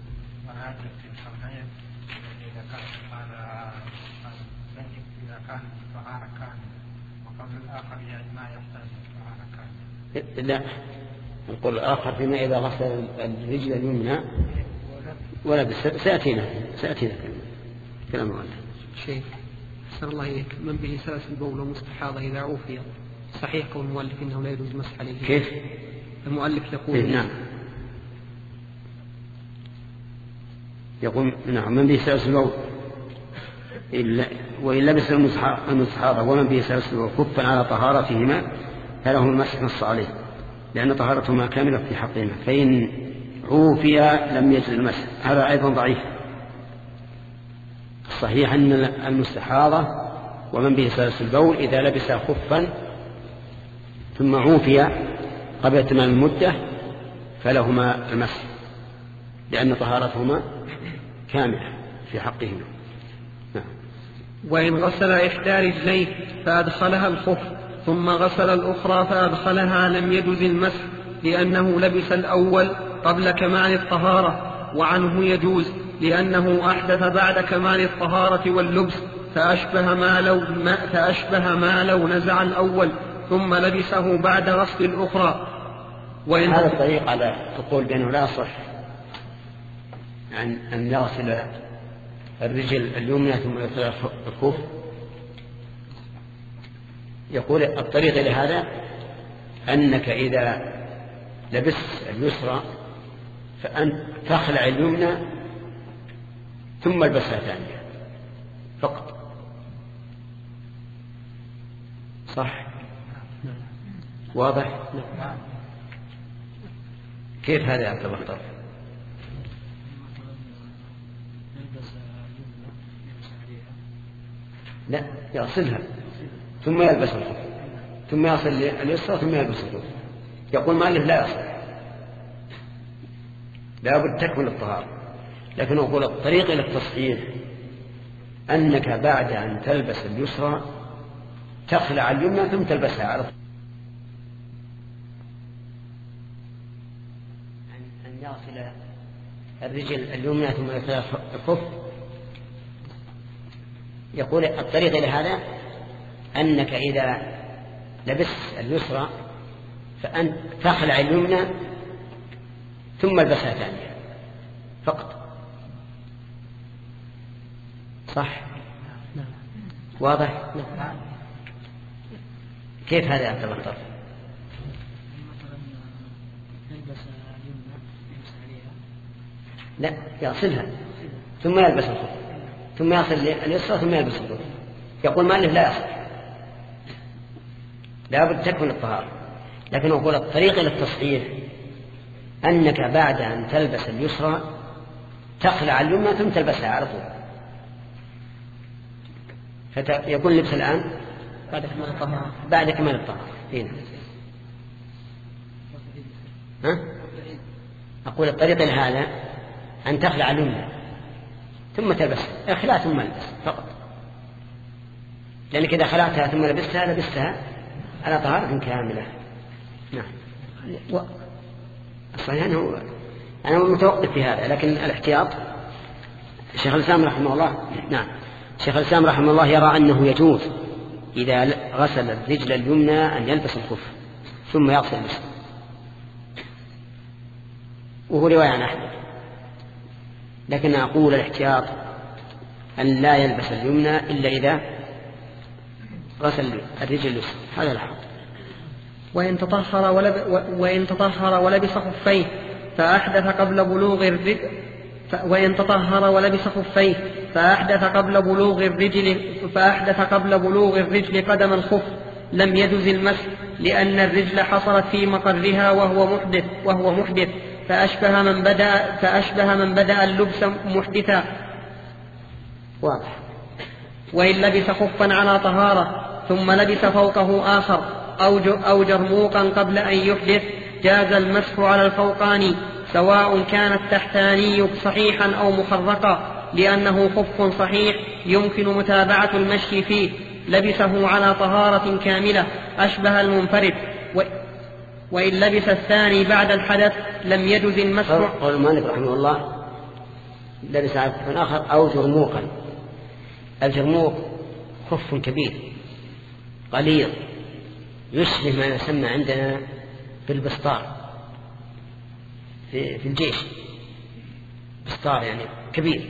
لا، نقول الآخر فيما إذا غسل الرجل اليمنى ولبس. سيأتينا سيأتينا كلام الله. شيخ أحسن الله إليك، من به سلس البول ومستحاضة إذا عوفي صحيح قول المؤلف إنه لا يجوز مسح عليه؟ كيف؟ المؤلف يقول إيه نعم يقول نعم من به سلس البول وإن لبس المستحاضة ومن به سلس البول كفا على طهارتهما فله المسح نص عليه، لأن طهارتهما كاملة في حقهما، فإن عوفي لم يجز المسح. هذا أيضا ضعيف. صحيح أن المستحاضة ومن به سلس البول إذا لبس خفا ثم عوفي قبل تمام المدة فلهما المسح، لأن طهارتهما كاملة في حقهما. نعم. وإن غسل إحدى رجليه فأدخلها الخف ثم غسل الأخرى فأدخلها لم يجز المسح، لأنه لبس الأول قبل كمال الطهارة، وعنه يجوز لأنه أحدث بعد كمال الطهارة واللبس، فأشبه ما لو, ما فأشبه ما لو نزع الأول ثم لبسه بعد غسل الأخرى. وإن هذا الطريق على تقول بأنه لا صح عن أن يغسل الرجل اليمنى ثم يغسل الكف. يقول الطريق لهذا أنك إذا لبست اليسرى فأن تخلع اليمنى ثم البسها ثانية فقط. صح؟ واضح؟ كيف هذا يا عبد البختار؟ لا، يغسلها ثم يلبس الخف ثم يغسل اليسرى ثم يلبس الخف. يقول مالك لا يصح، لا بد تكمل الطهارة. لكن أقول الطريق إلى التصحيح أنك بعد أن تلبس اليسرى تخلع اليمنى ثم تلبسها على طول. أن يغسل الرجل اليمنى ثم يغسل الخف. يقول الطريق إلى هذا أنك إذا لبست اليسرى فأن تخلع اليمنى ثم البسها ثانية فقط. صح؟ واضح؟ كيف هذا يا عبد البختار؟ لا، يغسلها ثم يلبس الخف ثم يغسل اليسرى ثم يلبس الخف. يقول مالك لا يصح، لا بد تكمل الطهارة. لكن أقول الطريق إلى التصحيح أنك بعد أن تلبس اليسرى تخلع اليمنى ثم تلبسها على طول. فيكون لبس الآن بعد كمال الطهارة. بعد كمال الطهارة. هنا. ها؟ أقول الطريق إلى هذا أن تخلع اليمنى ثم تلبسها، اخلع ثم البس فقط. لأنك إذا خلعتها ثم لبستها لبستها على طهارة كاملة. نعم. و... صحيح أنه أنا متوقف في هذا، لكن الاحتياط الشيخ الإسلام رحمه الله نعم الشيخ الإسلام رحمه الله يرى أنه يجوز إذا غسل الرجل اليمنى أن يلبس الخف ثم يغسل اليسرى، وهو رواية عن أحمد. لكن أقول الاحتياط أن لا يلبس اليمنى إلا إذا غسل الرجل اليسرى، هذا الحق. وإن تطهر ولب وإن تطهر ولبس خفيه فأحدث قبل بلوغ الرجل وإن تطهر ولبس خفيه فأحدث قبل بلوغ الرجل فأحدث قبل بلوغ الرجل قدم الخف لم يجز المسح، لأن الرجل حصلت في مقرها وهو محدث وهو محدث فأشبه من بدأ فأشبه من بدأ اللبس محدثا. واضح. وإن لبس خفا على طهارة ثم لبس فوقه آخر أو جرموقا قبل أن يحدث جاز المسح على الفوقاني، سواء كان التحتاني صحيحا أو مخرقا، لأنه خف صحيح يمكن متابعة المشي فيه، لبسه على طهارة كاملة أشبه المنفرد، وإن لبس الثاني بعد الحدث لم يجز المسح. قال مالك رحمه الله لبس على خف آخر أو جرموقا. الجرموق خف كبير غليظ يشبه ما يسمى عندنا بالبسطار في, في الجيش، بسطار يعني كبير.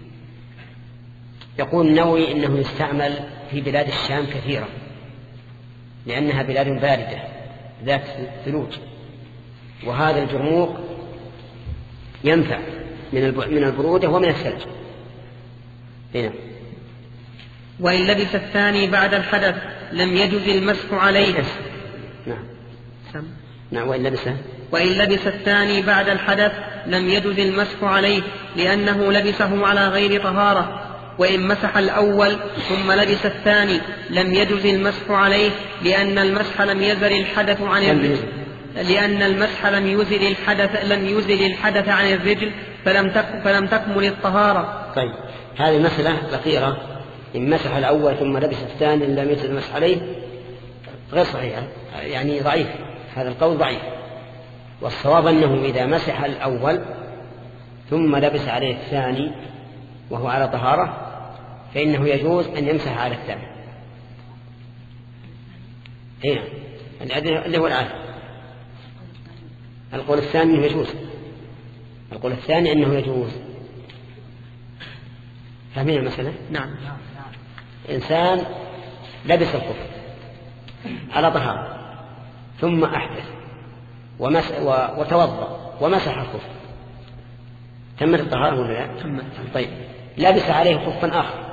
يقول النووي إنه يستعمل في بلاد الشام كثيرا لأنها بلاد باردة ذات ثلوج، وهذا الجرموق ينفع من البرودة ومن الثلج. هنا وإن لبس الثاني بعد الحدث لم يجز المسح عليه. نعم نعم وإن لبس وإن لبس الثاني بعد الحدث لم يجز المسح عليه لأنه لبسه على غير طهارة. وإن مسح الأول ثم لبس الثاني لم يجز المسح عليه لأن المسح لم يزل الحدث عن الرجل لأن المسح لم يزل الحدث لم يزل الحدث عن الرجل فلم تك فلم تكمل الطهارة. طيب هذه المسألة الأخيرة إن مسح الأول ثم لبس الثاني لم يجز المسح عليه غير صحيح، يعني ضعيف، هذا القول ضعيف. والصواب أنه إذا مسح الأول ثم لبس عليه الثاني وهو على طهارة فإنه يجوز أن يمسح على الثاني. هنا اللي هو العادة. القول الثاني أنه يجوز القول الثاني أنه يجوز فاهمين المسألة؟ نعم. إنسان لبس الخف على طهارة ثم أحدث ومس... و... وتوضأ ومسح الخف، تمت الطهارة ولا لا؟ تمت. طيب لبس عليه خفا آخر،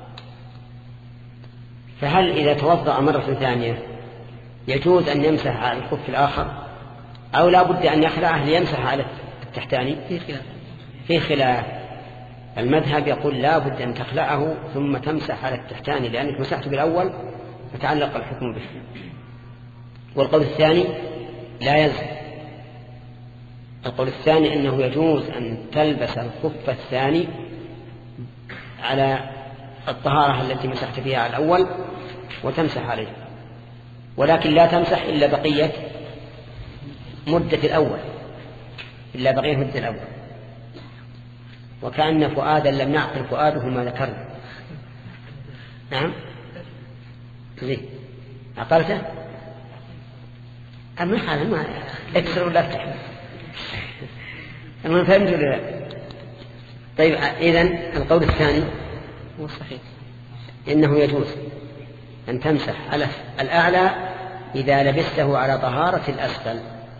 فهل إذا توضأ مرة ثانية يجوز أن يمسح على الخف الآخر أو لا بد أن يخلعه ليمسح على التحتاني؟ في خلاف. في خلاف. المذهب يقول لا بد أن تخلعه ثم تمسح على التحتاني لأنك مسحت بالأول فتعلق الحكم به. والقول الثاني لا يلزم. القول الثاني أنه يجوز أن تلبس الخف الثاني على الطهارة التي مسحت فيها على الأول وتمسح عليه، ولكن لا تمسح إلا بقية مدة الأول إلا بقية مدة الأول. وكأن فؤادا لم يعقل فؤاده ما ذكرنا. نعم ليه عقلته أما حالا ما اكسر ولا افتح أما فهمت ولا لا؟ طيب إذن القول الثاني هو صحيح إنه يجوز أن تمسح على الأعلى إذا لبسته على طهارة الأسفل،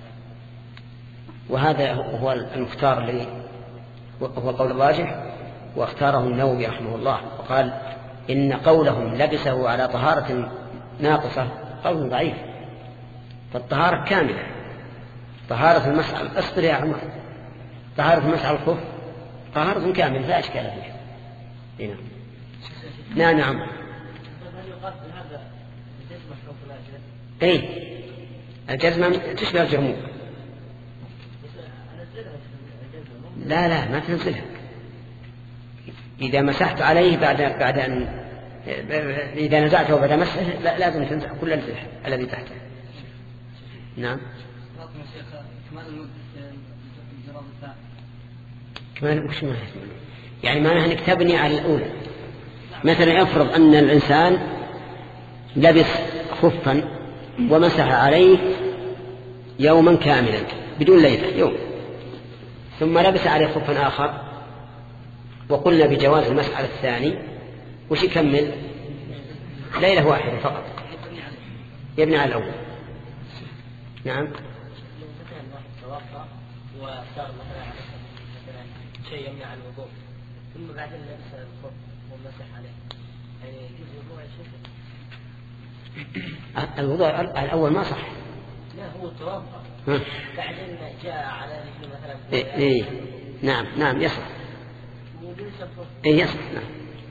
وهذا هو المختار الذي هو القول الراجح واختاره النووي رحمه الله، وقال إن قولهم لبسه على طهارة ناقصة قول ضعيف، فالطهارة كاملة. طهارة المسح اصبر يا عمر، طهارة المسح الخف طهارة كاملة لا إشكال فيها. هنا نعم نعم اي الجزمة تشبه الجرموق. لا لا ما تنزلها إذا مسحت عليه بعد بعد أن إذا نزعته بعد مسحه لا لازم تنزع كل الجرح الذي تحته. نعم كمان وش ما يعني معناها انك تبني على الأولى. مثلا افرض أن الإنسان لبس خفا ومسح عليه يوما كاملا بدون ليلة يوم، ثم لبس عليه خفا آخر وقلنا بجواز المسح على الثاني، وش يكمل؟ ليلة واحدة فقط يبني على الأول. نعم واختار مثلا شيء يمنع الوضوء ثم بعدين لبس الخف ومسح عليه يعني يجوز الوضوء يا شيخ؟ الوضوء الأول ما صح. لا هو توضأ بعدين جاء على رجل مثلا إيه إيه نعم نعم يصح إيه يصح نعم.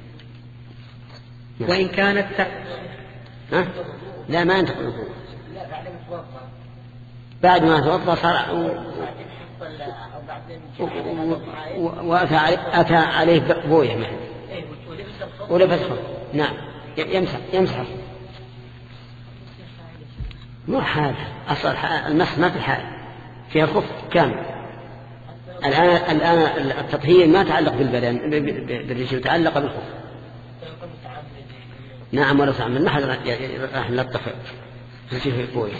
نعم. وإن كانت ت... ها؟ لا ما ينتقل الوضوء لا بعدين توضأ بعد ما توضأ صار وأتى أتى عليه بويه معه ولبس خف. نعم يمسح يمسح مو حال أصل المسح ما في حال فيها خف كامل. الآن الآن التطهير ما تعلق بالبدن بالرجل تعلق بالخف. نعم ولا تعمل ما حد راح نلطف رجله بويه.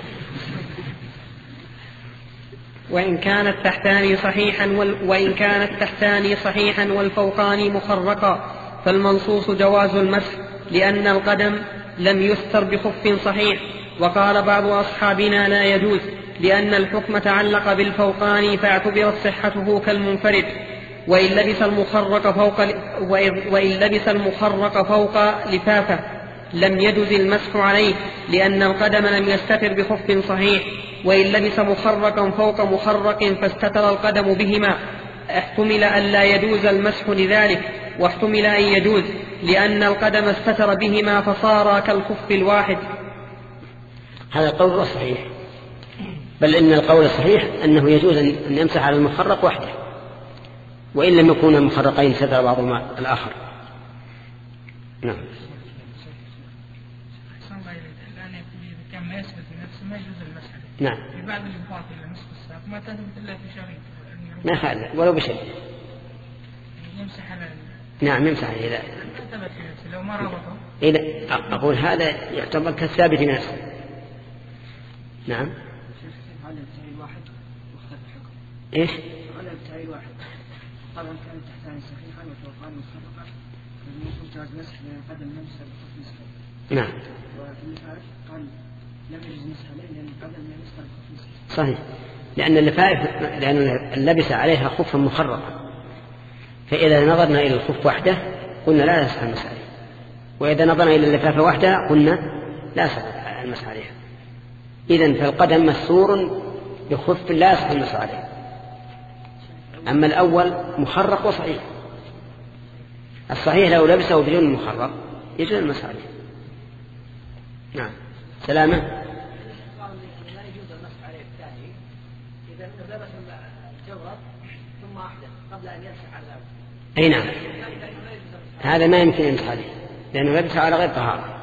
وإن كان التحتان صحيحا وال... وإن كان التحتان صحيحا والفوقان مخرقا فالمنصوص جواز المسح لأن القدم لم يستر بخف صحيح. وقال بعض أصحابنا لا يجوز لأن الحكم تعلق بالفوقان فاعتبرت صحته كالمنفرد. وإن لبس المخرق فوق وإن لبس المخرق فوق لفافة لم يجوز المسح عليه لأن القدم لم يستتر بخف صحيح. وإن لبس مخرقا فوق مخرق فاستتر القدم بهما احتمل أن لا يجوز المسح لذلك واحتمل أن يجوز لأن القدم استتر بهما فصار كالخف الواحد. هذا القول صحيح، بل إن القول الصحيح أنه يجوز أن يمسح على المخرق وحده وإن لم يكون المخرقين ستر بعضهما الآخر. نعم. كان ما يثبت لنفسه ما يجوز المسح. نعم. في بعض الإنفاق إلى نصف الساق ما تثبت إلا في شريط. ما خالف ولو بشيء. يمسح على. نعم يمسح عليه. لا. ما ثبت في نفسه لو ما ربطه. إذا أقول هذا يعتبر كالثابت في نفسه. نعم. هذا التعيين واحد واختلف الحكم. إيش؟ هذا التعيين واحد. طبعا كان التحتان صحيحا والفوقان مخرقا فالمنصوص جواز مسح لأن القدم لم يستر بخف مسح. نعم. وفي المفارق قال لم يجوز مسح عليه لأن القدم لم يستر بخف مسح. صحيح، لأن اللفائف لأن اللبس عليها خفا مخرقا، فإذا نظرنا إلى الخف وحده قلنا لا يصح المسح عليه، وإذا نظرنا إلى اللفافة وحدها قلنا لا يصح المسح عليها. إذن فالقدم مسور بخف لا يصح المسح عليه. أما الأول مخرق وصحيح. الصحيح لو لبسه بدون المخرق يجوز المسح عليه. نعم. سلامة. لا يجوز المسح عليه الثاني إذا لبس الجورب ثم أحدث قبل أن يمسح على الأول. أي نعم. هذا ما يمكن يمسح عليه لأنه لبسه على غير طهارة.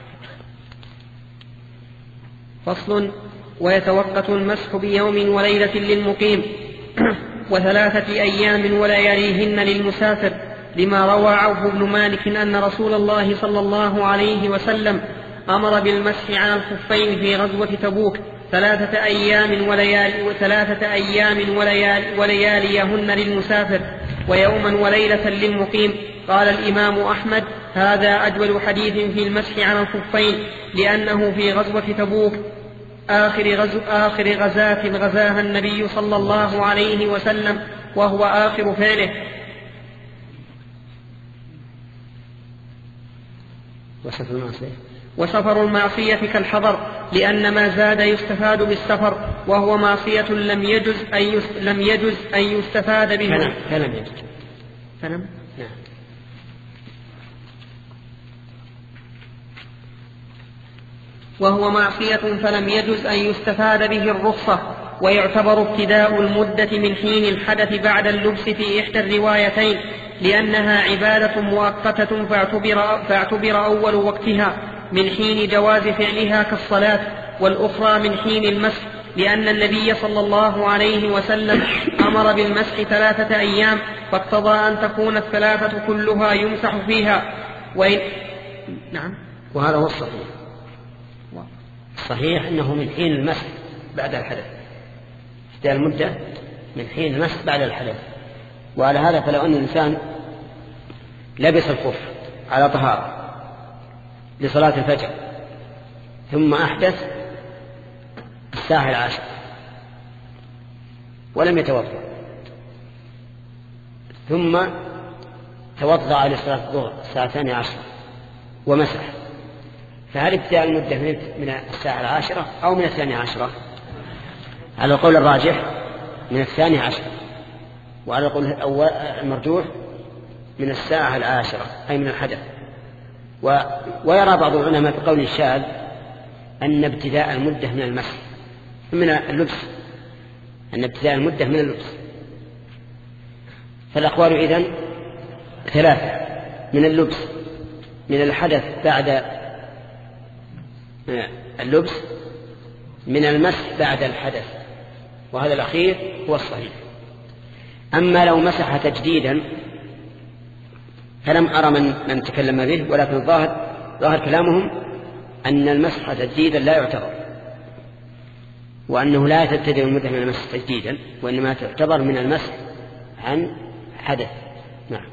فصل. ويتوقت المسح بيوم وليلة للمقيم وثلاثة أيام ولياليهن للمسافر لما روى عوف بن مالك أن رسول الله صلى الله عليه وسلم أمر بالمسح على الخفين في غزوة تبوك ثلاثة أيام وليالي وثلاثة أيام وليالي ولياليهن للمسافر ويوما وليلة للمقيم. قال الإمام أحمد هذا أجود حديث في المسح على الخفين لأنه في غزوة تبوك آخر, غزو آخر غزاة غزاها النبي صلى الله عليه وسلم وهو آخر فعله. وسفر المعصية وسفر المعصية كالحضر لأن ما زاد يستفاد بالسفر وهو معصية لم يجز أن لم يجز أن يستفاد بها. فلم يجز. فلم. نعم. وهو معصية فلم يجز أن يستفاد به الرخصة ويعتبر ابتداء المدة من حين الحدث بعد اللبس في إحدى الروايتين لأنها عبادة مؤقتة فاعتبر, فاعتبر أول وقتها من حين جواز فعلها كالصلاة والأخرى من حين المسح لأن النبي صلى الله عليه وسلم أمر بالمسح ثلاثة أيام فاقتضى أن تكون الثلاثة كلها يمسح فيها. وإن... نعم. وهذا هو الصحيح. الصحيح أنه من حين المسح بعد الحدث ابتداء المدة من حين المسح بعد الحدث. وعلى هذا فلو أن الإنسان لبس الخف على طهارة لصلاة الفجر ثم أحدث الساعة العاشرة ولم يتوضأ ثم توضأ لصلاة الظهر الساعة الثانية عشرة ومسح، فهل ابتداء المدة من الساعة العاشرة أو من الثانية عشرة؟ على القول الراجح من الثانية عشرة، وعلى القول المرجوح من الساعة العاشرة أي من الحدث. و... ويرى بعض العلماء بقول الشاذ أن ابتداء المدة من المسح من اللبس أن ابتداء المدة من اللبس. فالأقوال إذن ثلاثة: من اللبس، من الحدث بعد اللبس، من المسح بعد الحدث، وهذا الأخير هو الصحيح. أما لو مسح تجديدا فلم أرى من, من تكلم به، ولكن الظاهر ظاهر كلامهم أن المسح تجديدا لا يعتبر، وأنه لا تبتدئ المدة من المسح تجديدا، وإنما تعتبر من المسح عن حدث. نعم.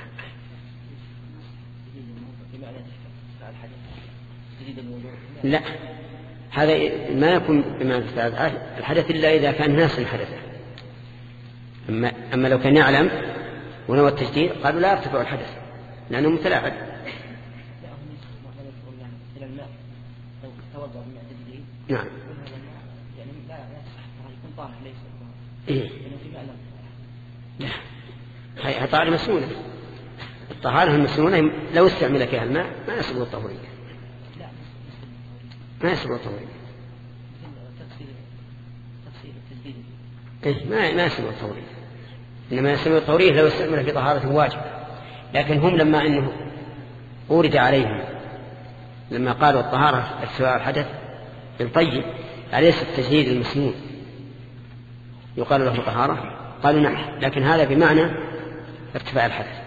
لا، هذا ما يكون بمعنى الحدث إلا إذا كان ناسا حدثه. أما, أما لو كان يعلم ونوى التجديد قالوا لا يرتفع الحدث لأنه متلاعب. نعم. إيه؟ هي طهارة مسنونة. الطهارة المسنونة لو استعمل فيها الماء ما يسبق الطهورية، ما يسبق الطهورية. إيه؟ ما ما يسبق الطهورية، إنما يسبق الطهورية لو استعمل في طهارة واجب. لكن هم لما إنه أورد عليهم لما قالوا الطهارة ارتفاع الحدث بالطيب أليس التجديد المسنون يقال له طهارة؟ قالوا نعم، لكن هذا بمعنى ارتفاع الحدث.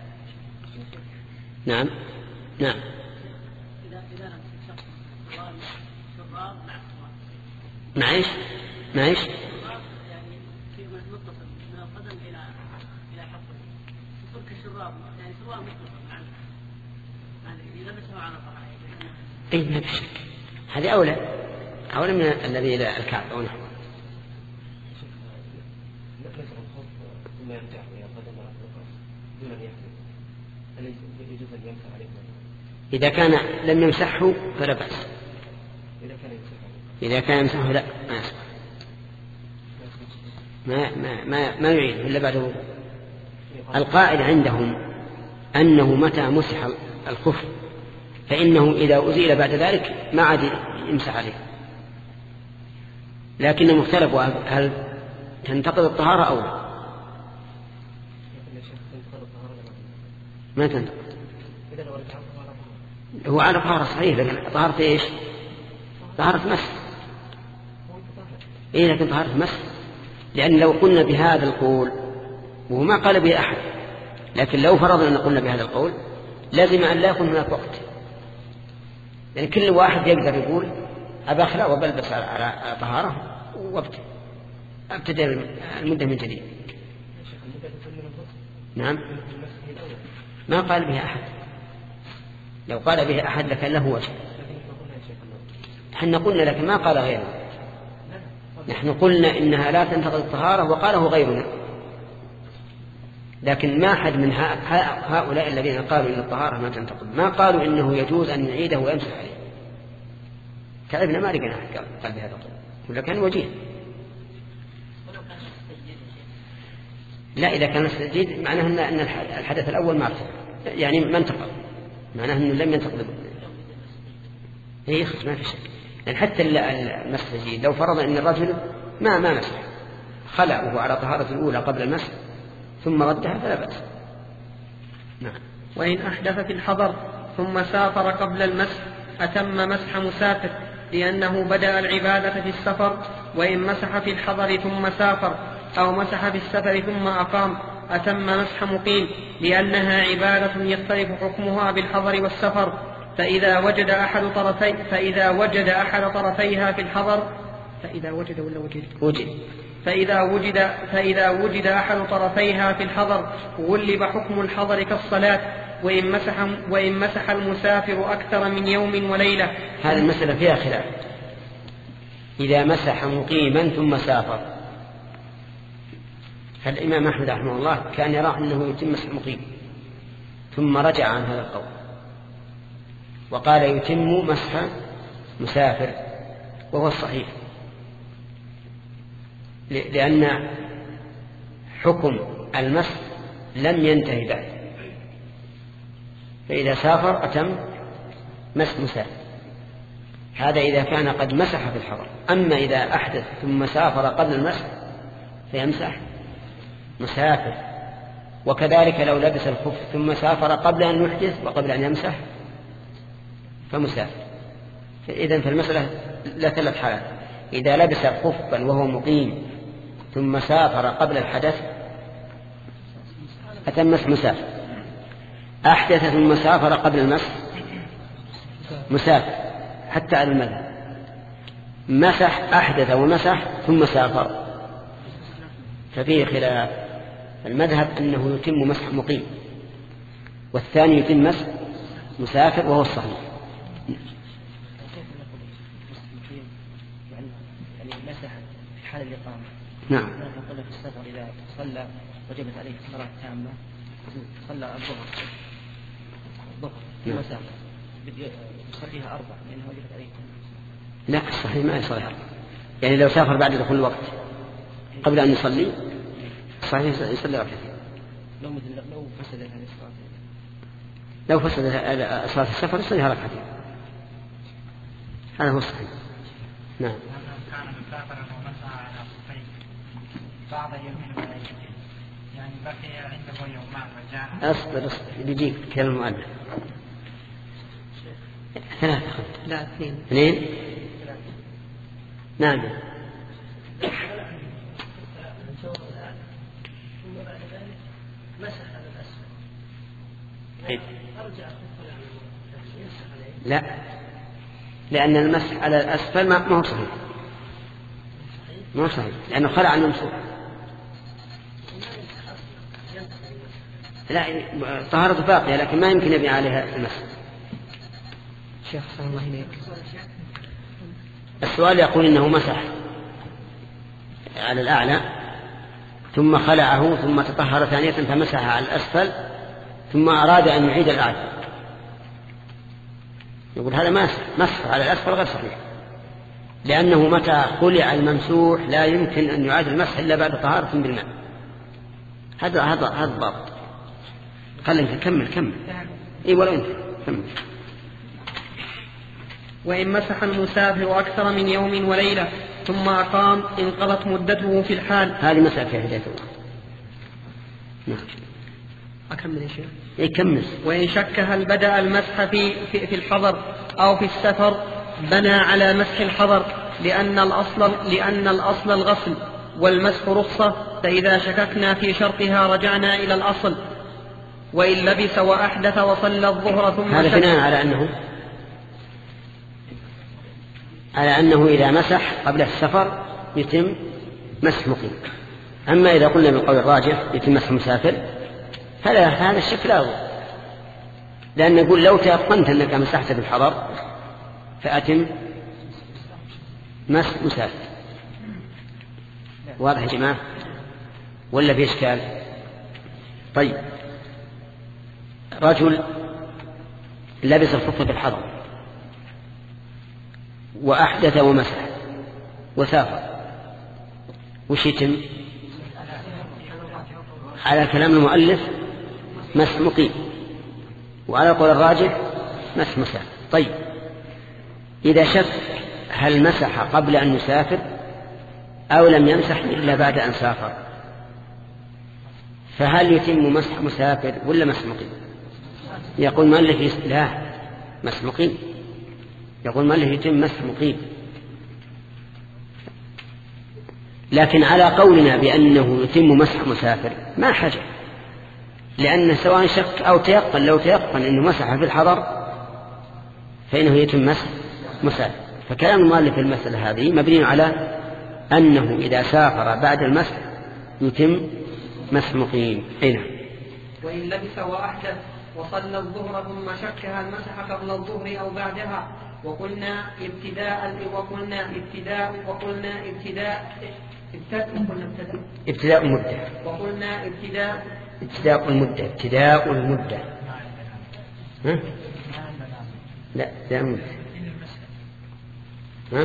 نعم نعم. معيش معيش اي ما بشك، هذه اولى اولى من الذي الى الكعب او نحوه. إذا كان لم يمسحه فلا بأس، إذا كان يمسحه لا ما يصح، ما ما ما, ما يعيد إلا بعد الوضوء. القائد عندهم أنه متى مسح الخف فإنه إذا أزيل بعد ذلك ما عاد يمسح عليه، لكن مختلفوا هل تنتقض الطهارة أو لا. ما تنتقض، هو على طهارة صحيح، لكن طهارة إيش؟ طهارة مسح. إيه لكن طهارة مسح، لأن لو قلنا بهذا القول وهو ما قال به أحد، لكن لو فرضنا أن قلنا بهذا القول لازم أن لا يكون هناك وقت، يعني كل واحد يقدر يقول أبا أخلع وبلبس على طهارة وابتدأ المدة من جديد. نعم، ما قال به أحد، لو قال به أحد لكان له وجه. نحن قلنا لكن ما قال غيره، نحن قلنا إنها لا تنتقض الطهارة وقاله غيرنا، لكن ما أحد من هؤلاء الذين قالوا إن الطهارة ما تنتقض ما قالوا إنه يجوز أن يعيده ويمسح عليه. كعبنا ما لقينا أحد قال بهذا القول، ولا كان وجيه. لا، إذا كان التجديد معناه أن الحدث الأول ما ارتفع، يعني ما انتقض، معناه أنه لم ينتقض. هي يخص ما في شك، لأن حتى المسح التجديد لو فرض أن الرجل ما ما مسح خلع وهو على طهارة الأولى قبل المسح ثم ردها فلا بأس. نعم. وإن أحدث في الحضر ثم سافر قبل المسح أتم مسح مسافر، لأنه بدأ العبادة في السفر. وإن مسح في الحضر ثم سافر أو مسح في السفر ثم أقام أتم مسح مقيم، لأنها عبادة يختلف حكمها بالحضر والسفر. فإذا وجد أحد طرفي فإذا وجد أحد طرفيها في الحضر فإذا وجد ولا وجد وجد فإذا وجد فإذا وجد أحد طرفيها في الحضر غلب حكم الحضر كالصلاة. وإن مسح وإن مسح المسافر أكثر من يوم وليلة. هذه المسألة فيها خلاف. إذا مسح مقيما ثم سافر، فالإمام أحمد رحمه الله كان يرى أنه يتم مسح مقيم، ثم رجع عن هذا القول وقال يتم مسح مسافر، وهو الصحيح، لأن حكم المسح لم ينتهي بعد، فإذا سافر أتم مسح مسافر. هذا إذا كان قد مسح في الحضر. أما إذا أحدث ثم سافر قبل المسح فيمسح مسافر. وكذلك لو لبس الخف ثم سافر قبل أن يحدث وقبل أن يمسح فمسافر. إذن في المسألة لا ثلاث حالات: إذا لبس خفا وهو مقيم ثم سافر قبل الحدث أتمس مسافر، أحدث ثم سافر قبل المسح مسافر حتى على المذهب، مسح أحدث ومسح ثم سافر ففيه خلاف. المذهب أنه يتم مسح مقيم، والثاني يتم مسح مسافر وهو الصحيح. يعني مسح في حال الإقامة. نعم. نقول في السفر إذا صلى وجبت عليه الصلاة التامة، صلى الظهر الظهر في مسافة يصليها أربع لأنه وجبت عليه. لا، الصحيح ما يصليها. يعني لو سافر بعد دخول الوقت قبل أن يصلي صحيح يصلي ركعتين. لو مثل لو فسد هذه الصلاة لو فسد صلاة السفر يصليها ركعتين. هذا هو الصحيح. نعم. كان مسافرا ومسعى على خفين بعض يومين ولا يومين، يعني بقي عنده يومان وجاء. أصبر أصبر بيجيك كلام المؤلف. ثلاثة لا اثنين. اثنين. نعم. لا، لأن المسح على الأسفل ما هو صحيح، ما هو صحيح لأنه خلع الممسوح. لا، طهارته باقية لكن ما يمكن يبني عليها المسح. شيخ صلى الله عليه. السؤال يقول إنه مسح على الأعلى ثم خلعه ثم تطهر ثانية فمسح على الأسفل ثم أراد أن يعيد الأعلى. يقول هذا مسح مسح على الأسفل غير صحيح، لأنه متى خلع الممسوح لا يمكن أن يعاد المسح إلا بعد طهارة بالماء. هذا هذا هذا ضابط. خلينا نكمل كمل. إيه ولا أنت كمل. وإن مسح المسافر أكثر من يوم وليلة ثم أقام انقضت مدته في الحال. هذه مسألة في هداية الله. نعم. أكمل يا شيخ. إيه كمل. وإن شك هل بدأ المسح في, في, في الحضر أو في السفر بنى على مسح الحضر، لأن الأصل, لأن الأصل الغسل والمسح رخصة، فإذا شككنا في شرطها رجعنا إلى الأصل. وإن لبس وأحدث وصلى الظهر ثم هذا بناء على أنه على أنه إذا مسح قبل السفر يتم مسح مقيم. أما إذا قلنا بالقول الراجح يتم مسح مسافر فلا، هذا الشك لا هو، لأن نقول لو تيقنت أنك مسحت بالحضر فأتم مسح مسافر. واضح يا جماعة ولا في إشكال؟ طيب، رجل لبس الخف بالحضر وأحدث ومسح وسافر، وش يتم؟ على كلام المؤلف مسح مقيم، وعلى قول الراجح مسح مسافر. طيب، إذا شك هل مسح قبل أن يسافر أو لم يمسح إلا بعد أن سافر، فهل يتم مسح مسافر ولا مسح مقيم؟ يقول مؤلف لا، مسح مقيم. يقول مؤلف يتم مسح مقيم، لكن على قولنا بأنه يتم مسح مسافر ما حاجة، لأن سواء شك أو تيقن، لو تيقن أنه مسح في الحضر فإنه يتم مسح مسافر. فكلام المؤلف في المسألة هذه مبني على أنه إذا سافر بعد المسح يتم مسح مقيم. هنا وإن لبس وأحدث وصلى الظهر ثم شك هل مسح قبل الظهر أو بعدها، وقلنا ابتداء وقلنا ابتداء وقلنا ابتداء ابتداء ابتداء المدة وقلنا ابتداء ابتداء المدة ابتداء المدة ها؟ لا ابتداء المدة ها؟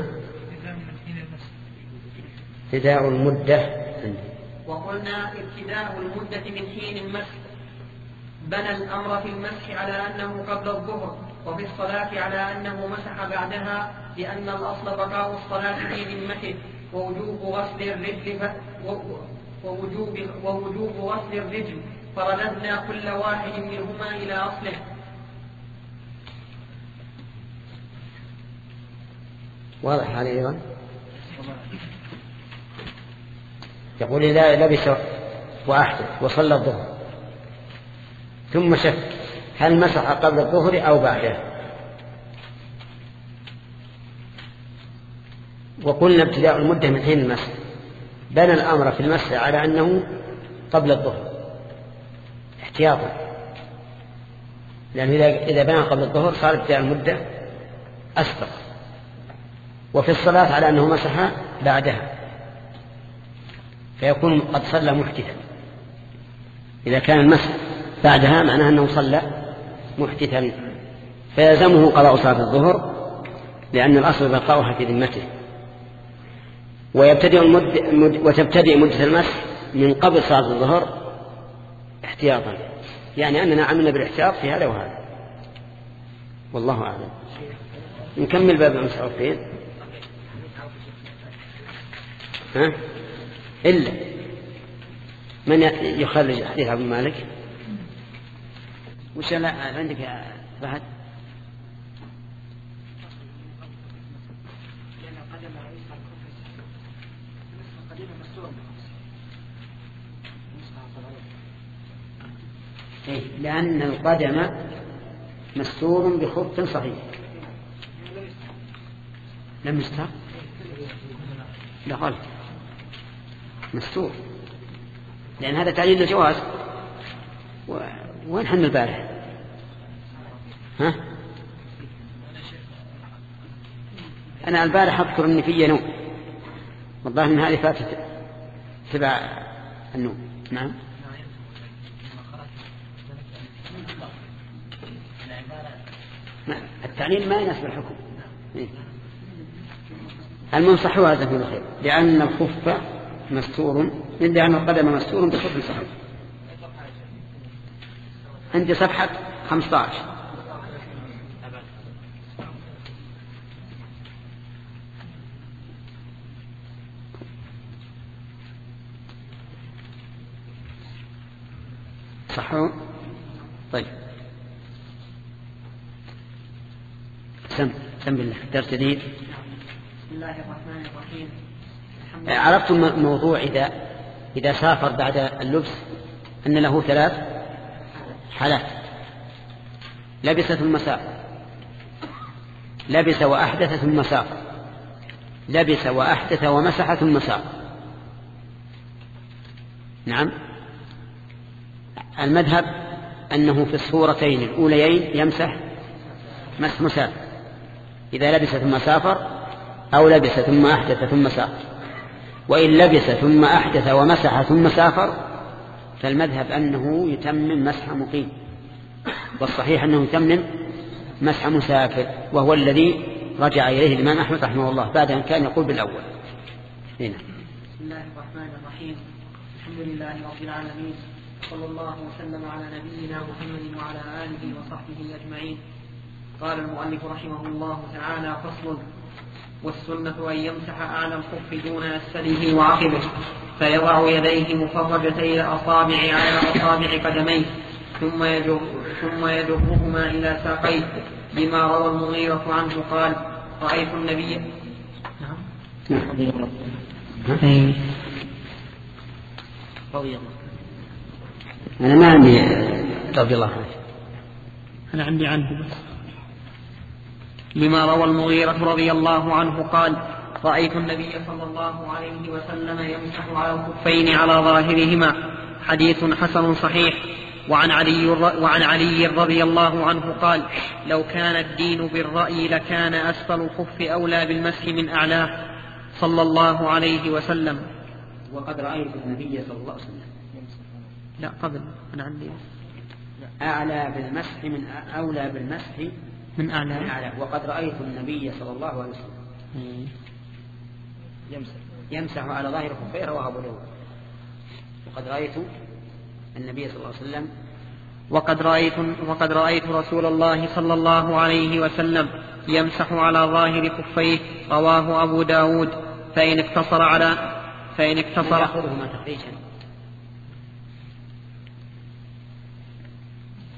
ابتداء المدة. وقلنا ابتداء المدة من حين المسح. بنى الأمر في المسح على أنه قبل الظهر، وفي الصلاة على أنه مسح بعدها، لأن الأصل بقاء الصلاة في ذمته ووجوب غسل الرجل ف... ووجوب, ووجوب غسل الرجل، فرددنا كل واحد منهما إلى أصله. واضح هذا أيضا. يقول إذا لبس وأحدث وصلى الظهر ثم شك هل مسح قبل الظهر أو بعده، وقلنا ابتداء المدة من حين المسح، بنى الأمر في المسح على أنه قبل الظهر احتياطا، لأنه إذا بنى قبل الظهر صار ابتداء المدة أسبق، وفي الصلاة على أنه مسح بعدها فيكون قد صلى محدثا. إذا كان المسح بعدها معناه أنه صلى محدثا، فيلزمه قضاء صلاة الظهر لأن الأصل بقاؤها في ذمته، ويبتدئ المد... مد... وتبتدئ مدة المسح من قبل صلاة الظهر احتياطا، يعني أننا عملنا بالاحتياط في هذا وهذا، والله أعلم. نكمل باب المسعوفين. ها؟ إلا من يخرج حديث عبد مالك؟ وش لا عندك يا فهد؟ إيه؟ لأن القدم مستور بخف صحيح. لم يستر؟ لا غلط، مستور، لأن هذا تعليل الجواز. و... وين حنا البارح؟ ها؟ أنا البارح أذكر أن في نوم، والله من هذه فاتت تبع النوم. نعم. التعليل ما يناسب الحكم. المنصح هذا في الخير، لأن الخف مستور، لأن القدم مستور بخف صحيح. عندي صفحة خمسة عشر. صحوا؟ طيب سم سم بالله درس جديد. بسم الله الرحمن الرحيم. عرفتم الموضوع إذا إذا سافر بعد اللبس أن له ثلاث حالات: لبس ثم سافر، لبس وأحدث ثم سافر، لبس وأحدث ومسح ثم سافر. نعم. المذهب أنه في الصورتين الأوليين يمسح مسح مسافر، إذا لبس ثم سافر أو لبس ثم أحدث ثم سافر. وإن لبس ثم أحدث ومسح ثم سافر فالمذهب أنه يتمم مسح مقيم، والصحيح أنه يتمم مسح مسافر، وهو الذي رجع إليه الإمام أحمد رحمه الله بعد أن كان يقول بالأول. هنا. بسم الله الرحمن الرحيم. الحمد لله رب العالمين، صلى الله وسلم على نبينا محمد وعلى آله وصحبه أجمعين. قال المؤلف رحمه الله تعالى: فصل. والسنة أن يمسح أعلى الخف دون أسفله وعقبه، فيضع يديه مفرجتي الأصابع على أصابع قدميه، ثم يجر ثم يجرهما إلى ساقيه، لما روى المغيرة عنه قال: رأيت النبي. نعم. رضي الله. أنا ما عندي رضي الله عنه، أنا عندي عنه بس. لما روى المغيرة رضي الله عنه قال: رأيت النبي صلى الله عليه وسلم يمسح على الخفين على ظاهرهما. حديث حسن صحيح. وعن علي, وعن علي رضي الله عنه قال: لو كان الدين بالرأي لكان أسفل الخف أولى بالمسح من أعلاه، صلى الله عليه وسلم. وقد رأيت النبي صلى الله عليه وسلم. لا قبل، أنا عندي أعلى بالمسح من أولى بالمسح من أعلى. من أعلى. وقد رأيت النبي صلى الله عليه وسلم يمسح يمسح على ظاهر خفيه، رواه أبو داود. وقد رأيت النبي صلى الله عليه وسلم وقد رأيت وقد رأيت رسول الله صلى الله عليه وسلم يمسح على ظاهر خفيه، رواه أبو داود. فإن اقتصر على فإن اقتصر يأخذهما تخريجا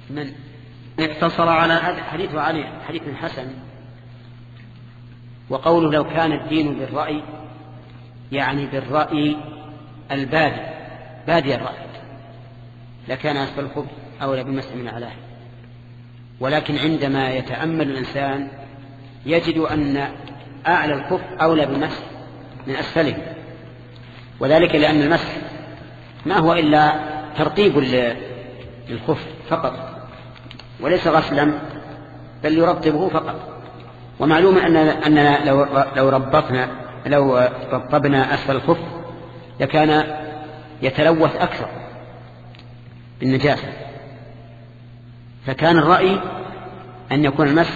من اقتصر على هذا حديث علي حديث حسن. وقوله لو كان الدين بالرأي يعني بالرأي البادي بادي الرأي لكان أسفل الخف أولى بالمسح من أعلاه، ولكن عندما يتأمل الإنسان يجد أن أعلى الخف أولى بالمسح من أسفله، وذلك لأن المسح ما هو إلا ترطيب للخف فقط وليس غسلا بل يرطبه فقط. ومعلوم أننا لو ربطنا لو رطبنا أسفل الخف لكان يتلوث أكثر بالنجاسة، فكان الرأي أن يكون المسح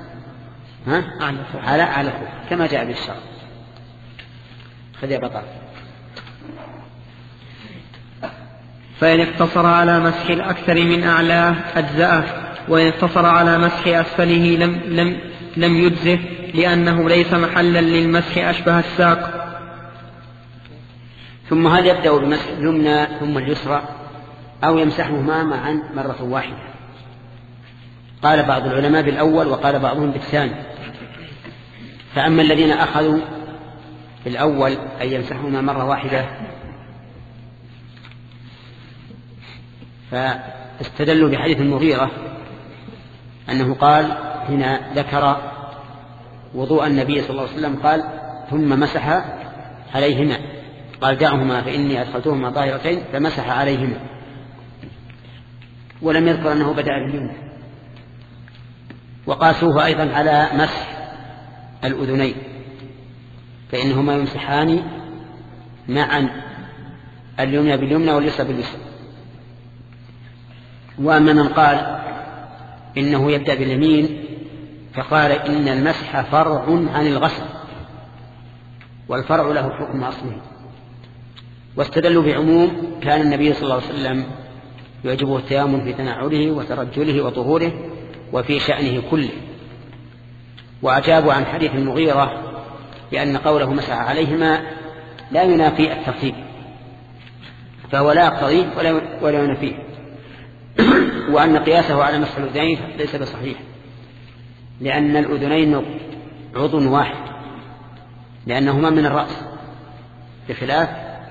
على على الخف كما جاء بالشرع. خذ يا بطل. فإن اقتصر على مسح الأكثر من أعلاه أجزأه، وإن اقتصر على مسح أسفله لم, لم, لم يجزه لأنه ليس محلا للمسح أشبه الساق. ثم هل يبدأ بمسح اليمنى ثم اليسرى أو يمسحهما معا مرة واحدة؟ قال بعض العلماء بالأول وقال بعضهم بالثاني. فأما الذين أخذوا بالأول أن يمسحهما مرة واحدة فاستدلوا بحديث المغيرة أنه قال هنا ذكر وضوء النبي صلى الله عليه وسلم قال ثم مسح عليهما، قال دعهما فإني أدخلتهما طاهرتين فمسح عليهما، ولم يذكر أنه بدأ باليمنى. وقاسوه أيضا على مسح الأذنين فإنهما يمسحان معا اليمنى باليمنى واليسرى باليسرى. وأما من قال إنه يبدأ باليمين فقال إن المسح فرع عن الغسل والفرع له حكم أصله. واستدلوا بعموم كان النبي صلى الله عليه وسلم يعجبه التيامن في تنعله وترجله وطهوره وفي شأنه كله. وأجابوا عن حديث المغيرة لأن قوله مسح عليهما لا ينافي الترتيب، فهو لا يقتضي ولا ينافيه، وأن قياسه على مسح الأذنين ليس بصحيح، لأن الأذنين عضو واحد لأنهما من الرأس بخلاف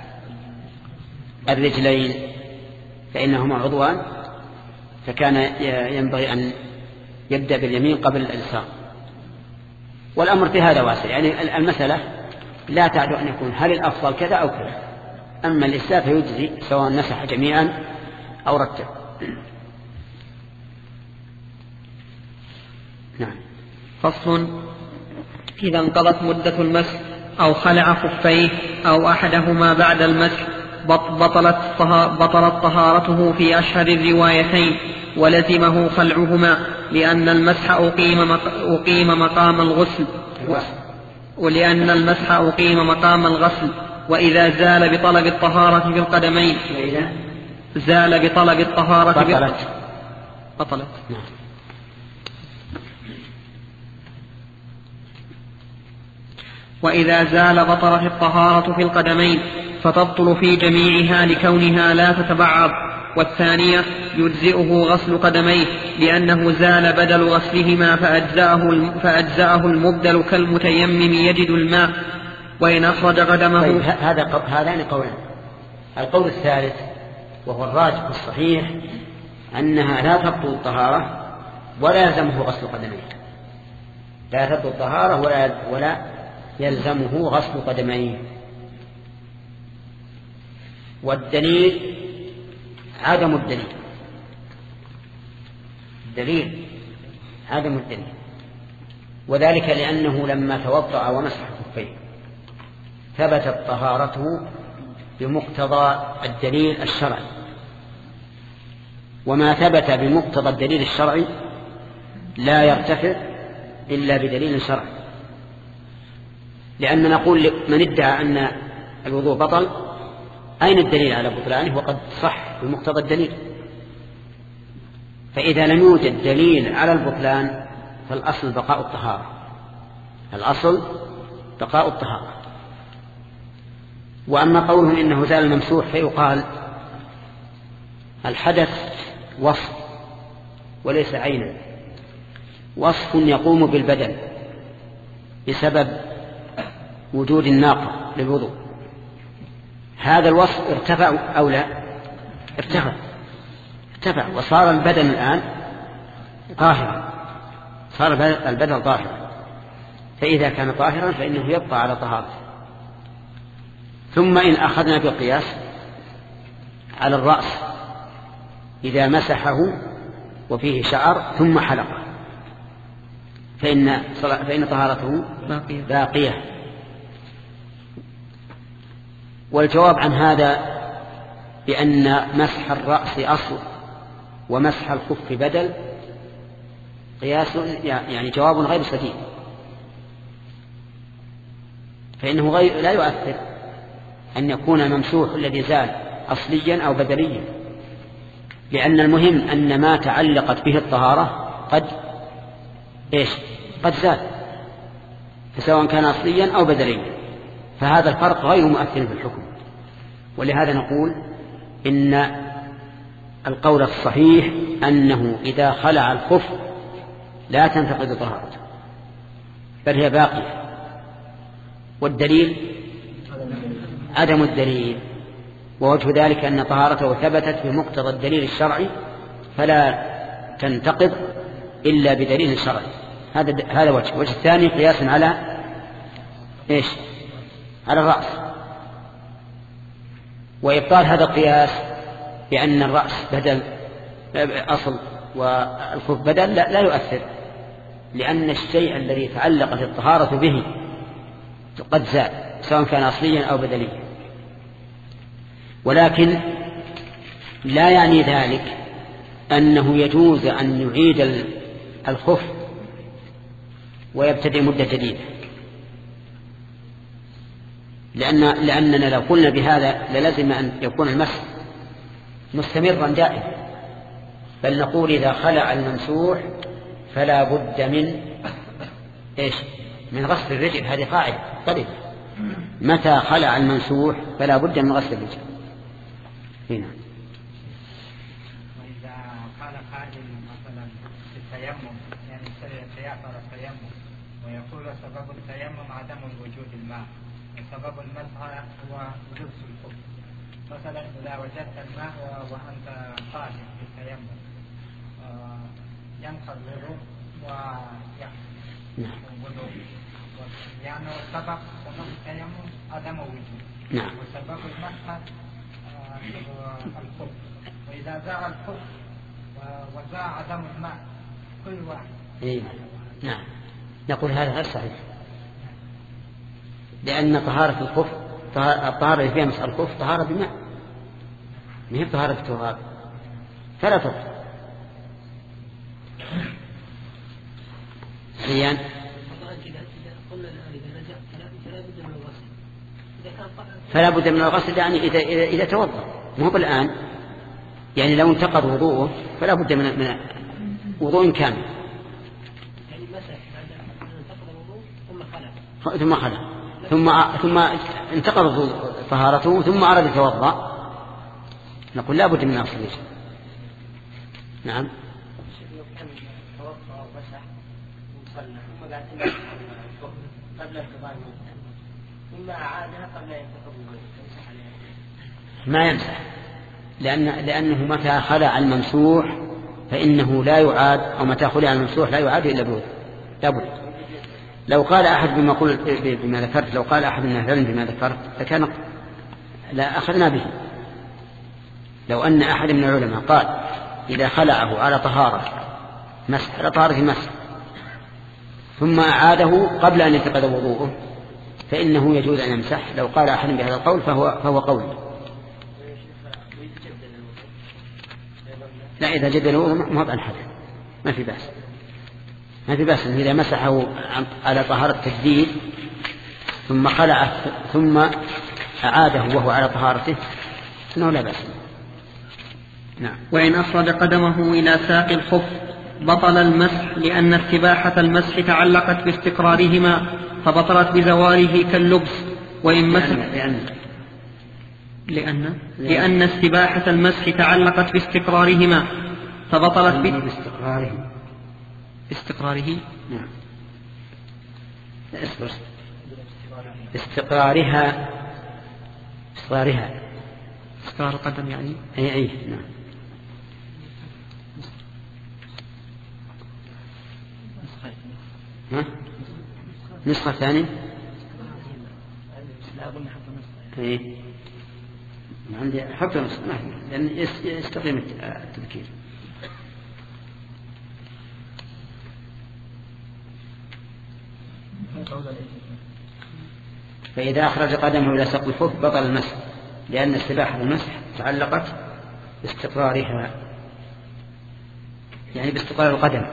الرجلين فإنهما عضوان، فكان ينبغي أن يبدأ باليمين قبل اليسار. والأمر في هذا واسع، يعني المسألة لا تعد أن يكون هل الأفضل كذا أو كذا، أما الإسلاف يجزي سواء مسح جميعا أو رتب. نعم. فصل. إذا انقضت مدة المسح أو خلع خفيه أو أحدهما بعد المسح بطلت بطلت طهارته في أشهر الروايتين، ولزمه خلعهما لأن المسح أقيم أقيم مقام الغسل ولأن المسح أقيم مقام الغسل. وإذا زال بطلب الطهارة في القدمين زال بطلب الطهارة بطلت بطلت وإذا زال بطلت الطهارة في القدمين فتبطل في جميعها لكونها لا تتبعض. والثانية يجزئه غسل قدميه لأنه زال بدل غسلهما فأجزأه, فأجزأه المبدل كالمتيمم يجد الماء وإن أخرج قدمه. طيب هذا هذان قولان. القول الثالث وهو الراجح الصحيح أنها لا تبطل الطهارة ولا يلزمه غسل قدميه، لا تبطل الطهارة ولا, ولا يلزمه غسل قدميه. والدليل عدم الدليل الدليل عدم الدليل وذلك لأنه لما توضأ ومسح خفيه ثبتت طهارته بمقتضى الدليل الشرعي، وما ثبت بمقتضى الدليل الشرعي لا يرتفع إلا بدليل شرعي. لأن نقول من ادعى أن الوضوء بطل أين الدليل على بطلانه وقد صح بمقتضى الدليل؟ فإذا لم يوجد دليل على البطلان فالأصل بقاء الطهارة، الأصل بقاء الطهارة. وأما قولهم إنه زال الممسوح فيقال الحدث وصف وليس عينا، وصف يقوم بالبدن بسبب وجود الناقة للوضوء. هذا الوصف ارتفع أو لا؟ ارتفع ارتفع وصار البدن الآن طاهرا، صار البدن طاهرا، فإذا كان طاهرا فإنه يبقى على طهارته. ثم إن أخذنا بالقياس على الرأس إذا مسحه وفيه شعر ثم حلقه فإن, فإن طهارته باقية. والجواب عن هذا بأن مسح الرأس أصل ومسح الخف بدل قياس، يعني جواب غير سديد، فإنه غير لا يؤثر أن يكون الممسوح الذي زال أصليا أو بدليا، لأن المهم أن ما تعلقت به الطهارة قد إيش قد زال، فسواء كان أصليا أو بدليا، فهذا الفرق غير مؤثر في الحكم. ولهذا نقول إن القول الصحيح أنه إذا خلع الخف لا تنتقض طهارته بل هي باقية. والدليل عدم الدليل، ووجه ذلك أن طهارته ثبتت بمقتضى الدليل الشرعي فلا تنتقض إلا بدليل شرعي. هذا هذا وجه. وجه الثاني قياس على إيش؟ على الرأس. وإبطال هذا القياس بأن الرأس بدل أصل والخف بدل لا, لا يؤثر، لأن الشيء الذي تعلقت الطهارة به قد زال سواء كان أصليا أو بدليا. ولكن لا يعني ذلك أنه يجوز أن يعيد الخف ويبتدئ مدة جديدة، لأن لأننا لو قلنا بهذا للزم أن يكون المسح مستمرا دائما، بل نقول إذا خلع الممسوح فلا بد من إيش؟ من غسل الرجل. هذه قاعدة طريقة، متى خلع الممسوح فلا بد من غسل الرجل. هنا وإذا قال قائل مثلا في التيمم، يعني سيأثر التيمم ويقول سبب التيمم عدم وجود الماء وسبب المسح هو لبس الخف، مثلا إذا وجدت الماء وأنت قادر في التيمم ينقض الوضوء ويحصل الوضوء، يعني سبب التيمم عدم وجود، وسبب المسح الخف. وإذا زاع الخف وزاع عدم الماء كل واحد. إيه؟ نعم، نقول هذا غير صحيح، لأن طهارة الخف الطهارة اللي فيها مسح الخف طهارة بماء، ما هي طهارة التراب، فلا تطهر. ريان فلا بد من الغسل، يعني إذا إذا, إذا توضأ، مو بالآن، يعني لو انتقض وضوءه فلا بد من من وضوء كامل. يعني مسح بعد أن انتقض الوضوء ثم خلع ثم خلع ثم ثم انتقض طهارته ثم أراد يتوضأ، نقول لا بد من غسل الوجه. نعم. ثم أعادها قبل أن ينتقض ما يمسح، لأن لأنه متى خلع الممسوح فإنه لا يعاد، أو متى خلع الممسوح لا يعاد إلا بوضوء لابد. لو قال أحد بما قل بما ذكرت، لو قال أحد من أهل بما ذكرت فكان لا أخذنا به. لو أن أحد من العلماء قال إذا خلعه على طهارة مسح على طهارة مسح ثم أعاده قبل أن يتقضى وضوءه فإنه يجوز أن يمسح. لو قال أحد بهذا القول فهو فهو قول. لا، إذا جد الوضوء ما هو بأنحدث ما في بأس، ما في بأس إذا مسحه على طهارة تجديد ثم خلعه ثم أعاده وهو على طهارته إنه لا بأس. نعم. وإن أفرد قدمه إلى ساق الخف بطل المسح، لأن استباحة المسح تعلقت باستقرارهما فبطلت بزواله كاللبس. وإن مسح لأن لأن لأن استباحة المسح تعلقت باستقرارهما فبطلت باستقراره. باستقراره. نعم. اصبر. باستقرارها. استقرارها. استقرار القدم يعني. أي أي نعم. ها؟ نسخة ثانية. ايه عندي حط نسخة ما في لأن يستقيم التذكير. فإذا أخرج قدمه إلى سقف الخف بطل المسح، لأن السباحة والمسح تعلقت باستقرارها، يعني باستقرار القدم.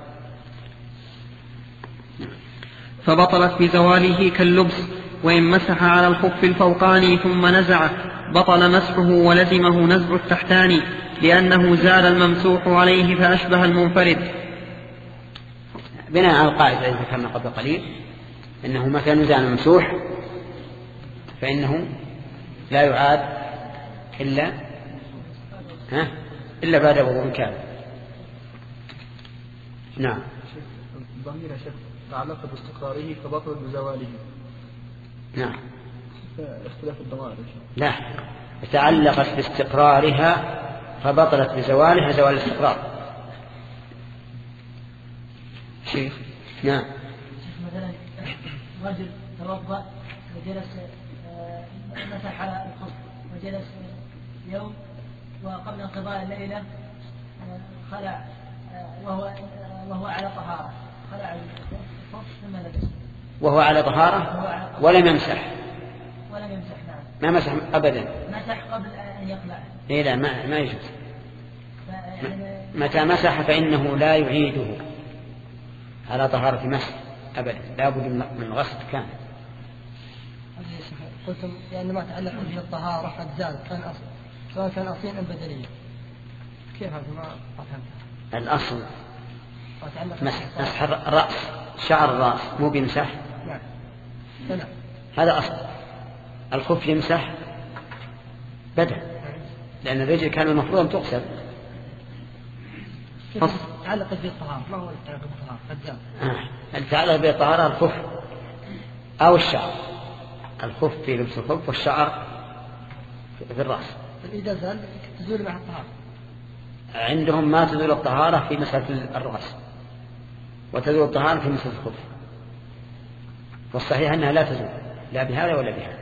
فبطلت بزواله كاللبس، وإن مسح على الخف الفوقاني ثم نزعه بطل مسحه ولزمه نزع التحتاني، لأنه زال الممسوح عليه فأشبه المنفرد. بناء على القاعدة التي ذكرنا قبل قليل إنه متى نزع الممسوح فإنه لا يعاد إلا ها إلا بعد وضوء كامل. نعم. الضمير يا شيخ تعلق باستقراره فبطل بزواله. نعم. اختلاف الضمائر. لا، تعلقت باستقرارها فبطلت بزوالها زوال الاستقرار. شيخ. نعم. مثلا رجل توضأ وجلس مسح على الخف وجلس يوم وقبل انقضاء الليلة خلع وهو وهو على طهارة، خلع الخف ثم لبسه وهو على طهارة ولم يمسح. ولم يمسح. نعم. ما مسح أبدا. مسح قبل أن يقلع. إيه لا ما ما يجوز. متى مسح فإنه لا يعيده على طهارة مسح أبدا، لا بد من غسل كامل. قلتم لأن ما تعلق به الطهارة قد زال كان أصل، سواء كان أصليا أم بدليا. كيف هذا ما فهمت؟ الأصل مسح الرأس، شعر الرأس مو بيمسح. نعم. هذا أصل. الخف يمسح بدل، لأن الرجل كان المفروض أن تغسل. تعلق به الطهارة، ما هو تعلق بالطهارة؟ قد زال. آه. تعلق به الطهارة الخف أو الشعر. الخف في لبس الخف والشعر في الرأس. إذا زال تزول مع الطهارة. عندهم ما تزول الطهارة في مسألة الرأس وتزول الطهارة في مسألة الخف، والصحيح أنها لا تزول لا بهذا ولا بهذا.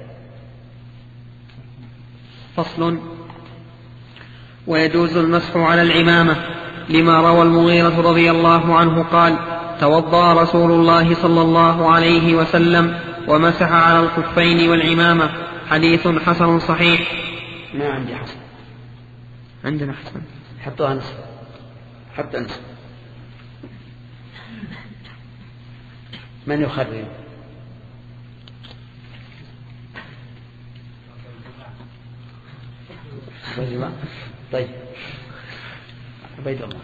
فصل. ويجوز المسح على العمامة لما روى المغيرة رضي الله عنه قال: توضأ رسول الله صلى الله عليه وسلم ومسح على الخفين والعمامة. حديث حسن صحيح. ما عندي حسن. عندنا حسن. حطوها نصف. حط نصف. من يخرج؟ طيب عبيد الله.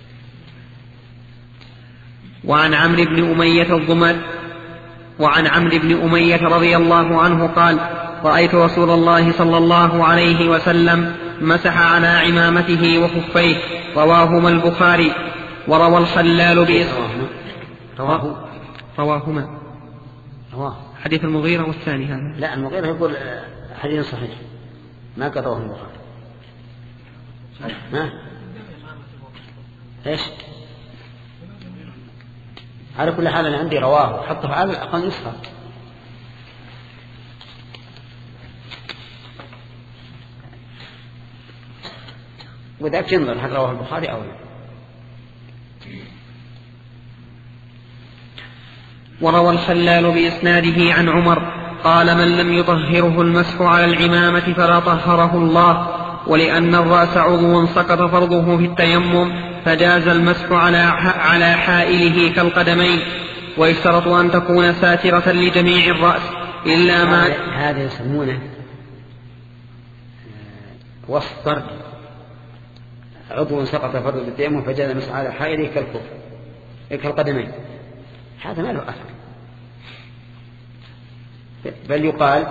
وعن عمرو بن أمية الضمر وعن عمرو بن أمية رضي الله عنه قال: رأيت رسول الله صلى الله عليه وسلم مسح على عمامته وخفيه. رواهما البخاري. وروى الخلال بإسناد رواه رواهما رواه حديث المغيرة والثاني هذا. لا، المغيرة يقول حديث صحيح ما قطعه البخاري. ها ايش؟ على كل حال أنا عندي رواه، حطه على الأقل نسخة. وذاك ينظر هل رواه البخاري أو لا. وروى الخلال بإسناده عن عمر قال: من لم يطهره المسح على العمامة فلا طهره الله. ولأن الرأس عضو سقط فرضه في التيمم فجاز المسح على على حائله كالقدمين، ويشترط أن تكون ساترة لجميع الرأس إلا ما هذا يسمونه وصف فرد. عضو سقط فرضه في التيمم فجاز المسح على حائله كالكف كالقدمين. هذا ما له أثر، بل يقال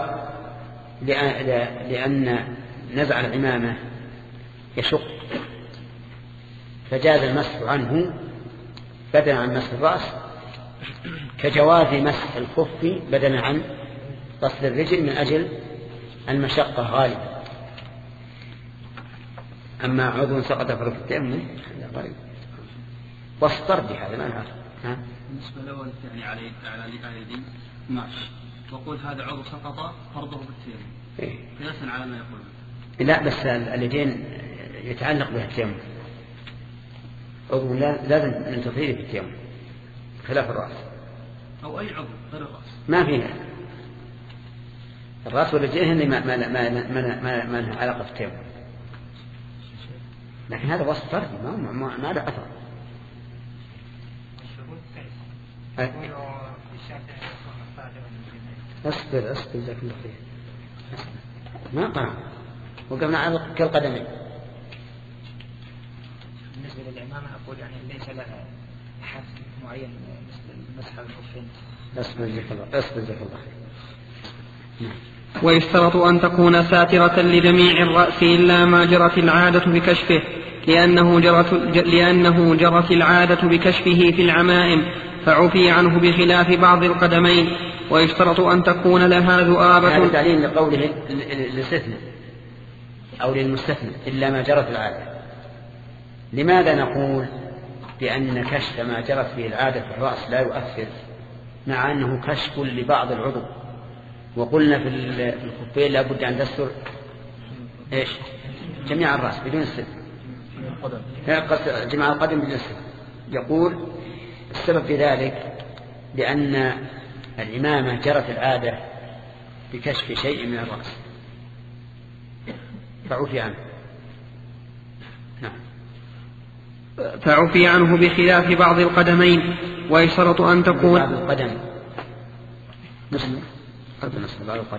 لأن نزع العمامة يشق فجاز المسح عنه بدلا عن مسح الرأس، كجواز مسح الخف بدلا عن غسل الرجل من أجل المشقة غالبا. أما عضو سقط فرق التيمم هذا غالب واصطر بهذا ما نعرف. بالنسبة الأول يعني على على اليدين ماشي، وقول هذا عضو سقط فرضه بالتيمم إيه؟ قياسا على ما يقول. لا بس اليدين يتعلق بها التيمم، عضو لازم أن تطهيره بالتيمم خلاف الرأس أو أي عضو غير الرأس ما فيها. الرأس والرجلين هن ما ما ما ما ما ما لها علاقة بالتيمم، لكن هذا وصف فردي ما ما ما له أثر. أصبر أصبر جزاك الله خير. ما قرأ وقمنا على كالقدمين. بالنسبة للإمامة أقول يعني ليس لها حث معين مثل مسح الخفين. أصبر جزاك الله أصبر جزاك الله خير. ويشترط أن تكون ساترة لجميع الرأس إلا ما جرت العادة بكشفه، لأنه جرت, لأنه جرت العادة بكشفه في العمائم فعفي عنه بخلاف بعض القدمين. ويشترط أن تكون لها ذؤابة. هذا تعليل لقوله للاستثناء أو للمستثنى إلا ما جرت العادة. لماذا نقول بأن كشف ما جرت به العادة في الرأس لا يؤثر مع أنه كشف لبعض العضو؟ وقلنا في الخفين لا بد أن تستر إيش جميع الرأس بدون الستر، جميع القدم بدون الستر. يقول السبب في ذلك لأن الإمامة جرت العادة بكشف شيء من الرأس فعفي عنه. نعم. فعفي عنه بخلاف بعض القدمين. ويشترط أن تكون بعض القدم نصف نصف بعض القدم.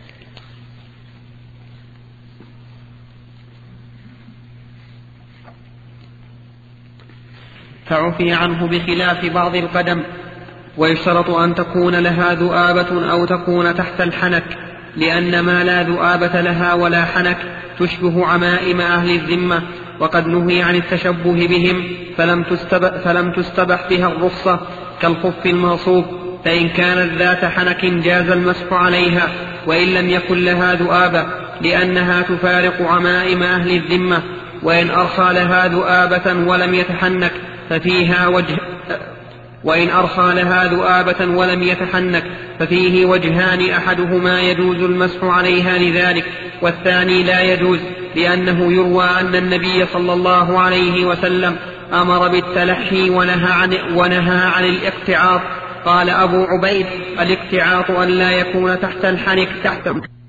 فعفي عنه بخلاف بعض القدم. ويشترط أن تكون لها ذؤابة أو تكون تحت الحنك، لأن ما لا ذؤابة لها ولا حنك تشبه عمائم أهل الذمة، وقد نهي عن التشبه بهم فلم تستبح, فلم تستبح بها الرخصة كالخف المغصوب، فإن كانت ذات حنك جاز المسح عليها وإن لم يكن لها ذؤابة، لأنها تفارق عمائم أهل الذمة. وإن أرخى لها ذؤابة ولم يتحنك ففيها وجه وإن أرخى لها ذؤابة ولم يتحنك ففيه وجهان، أحدهما يجوز المسح عليها لذلك، والثاني لا يجوز، لأنه يروى أن النبي صلى الله عليه وسلم أمر بالتلحي ونهى عن, ونهى عن الاقتعاط. قال أبو عبيد: الاقتعاط أن لا يكون تحت الحنك تحت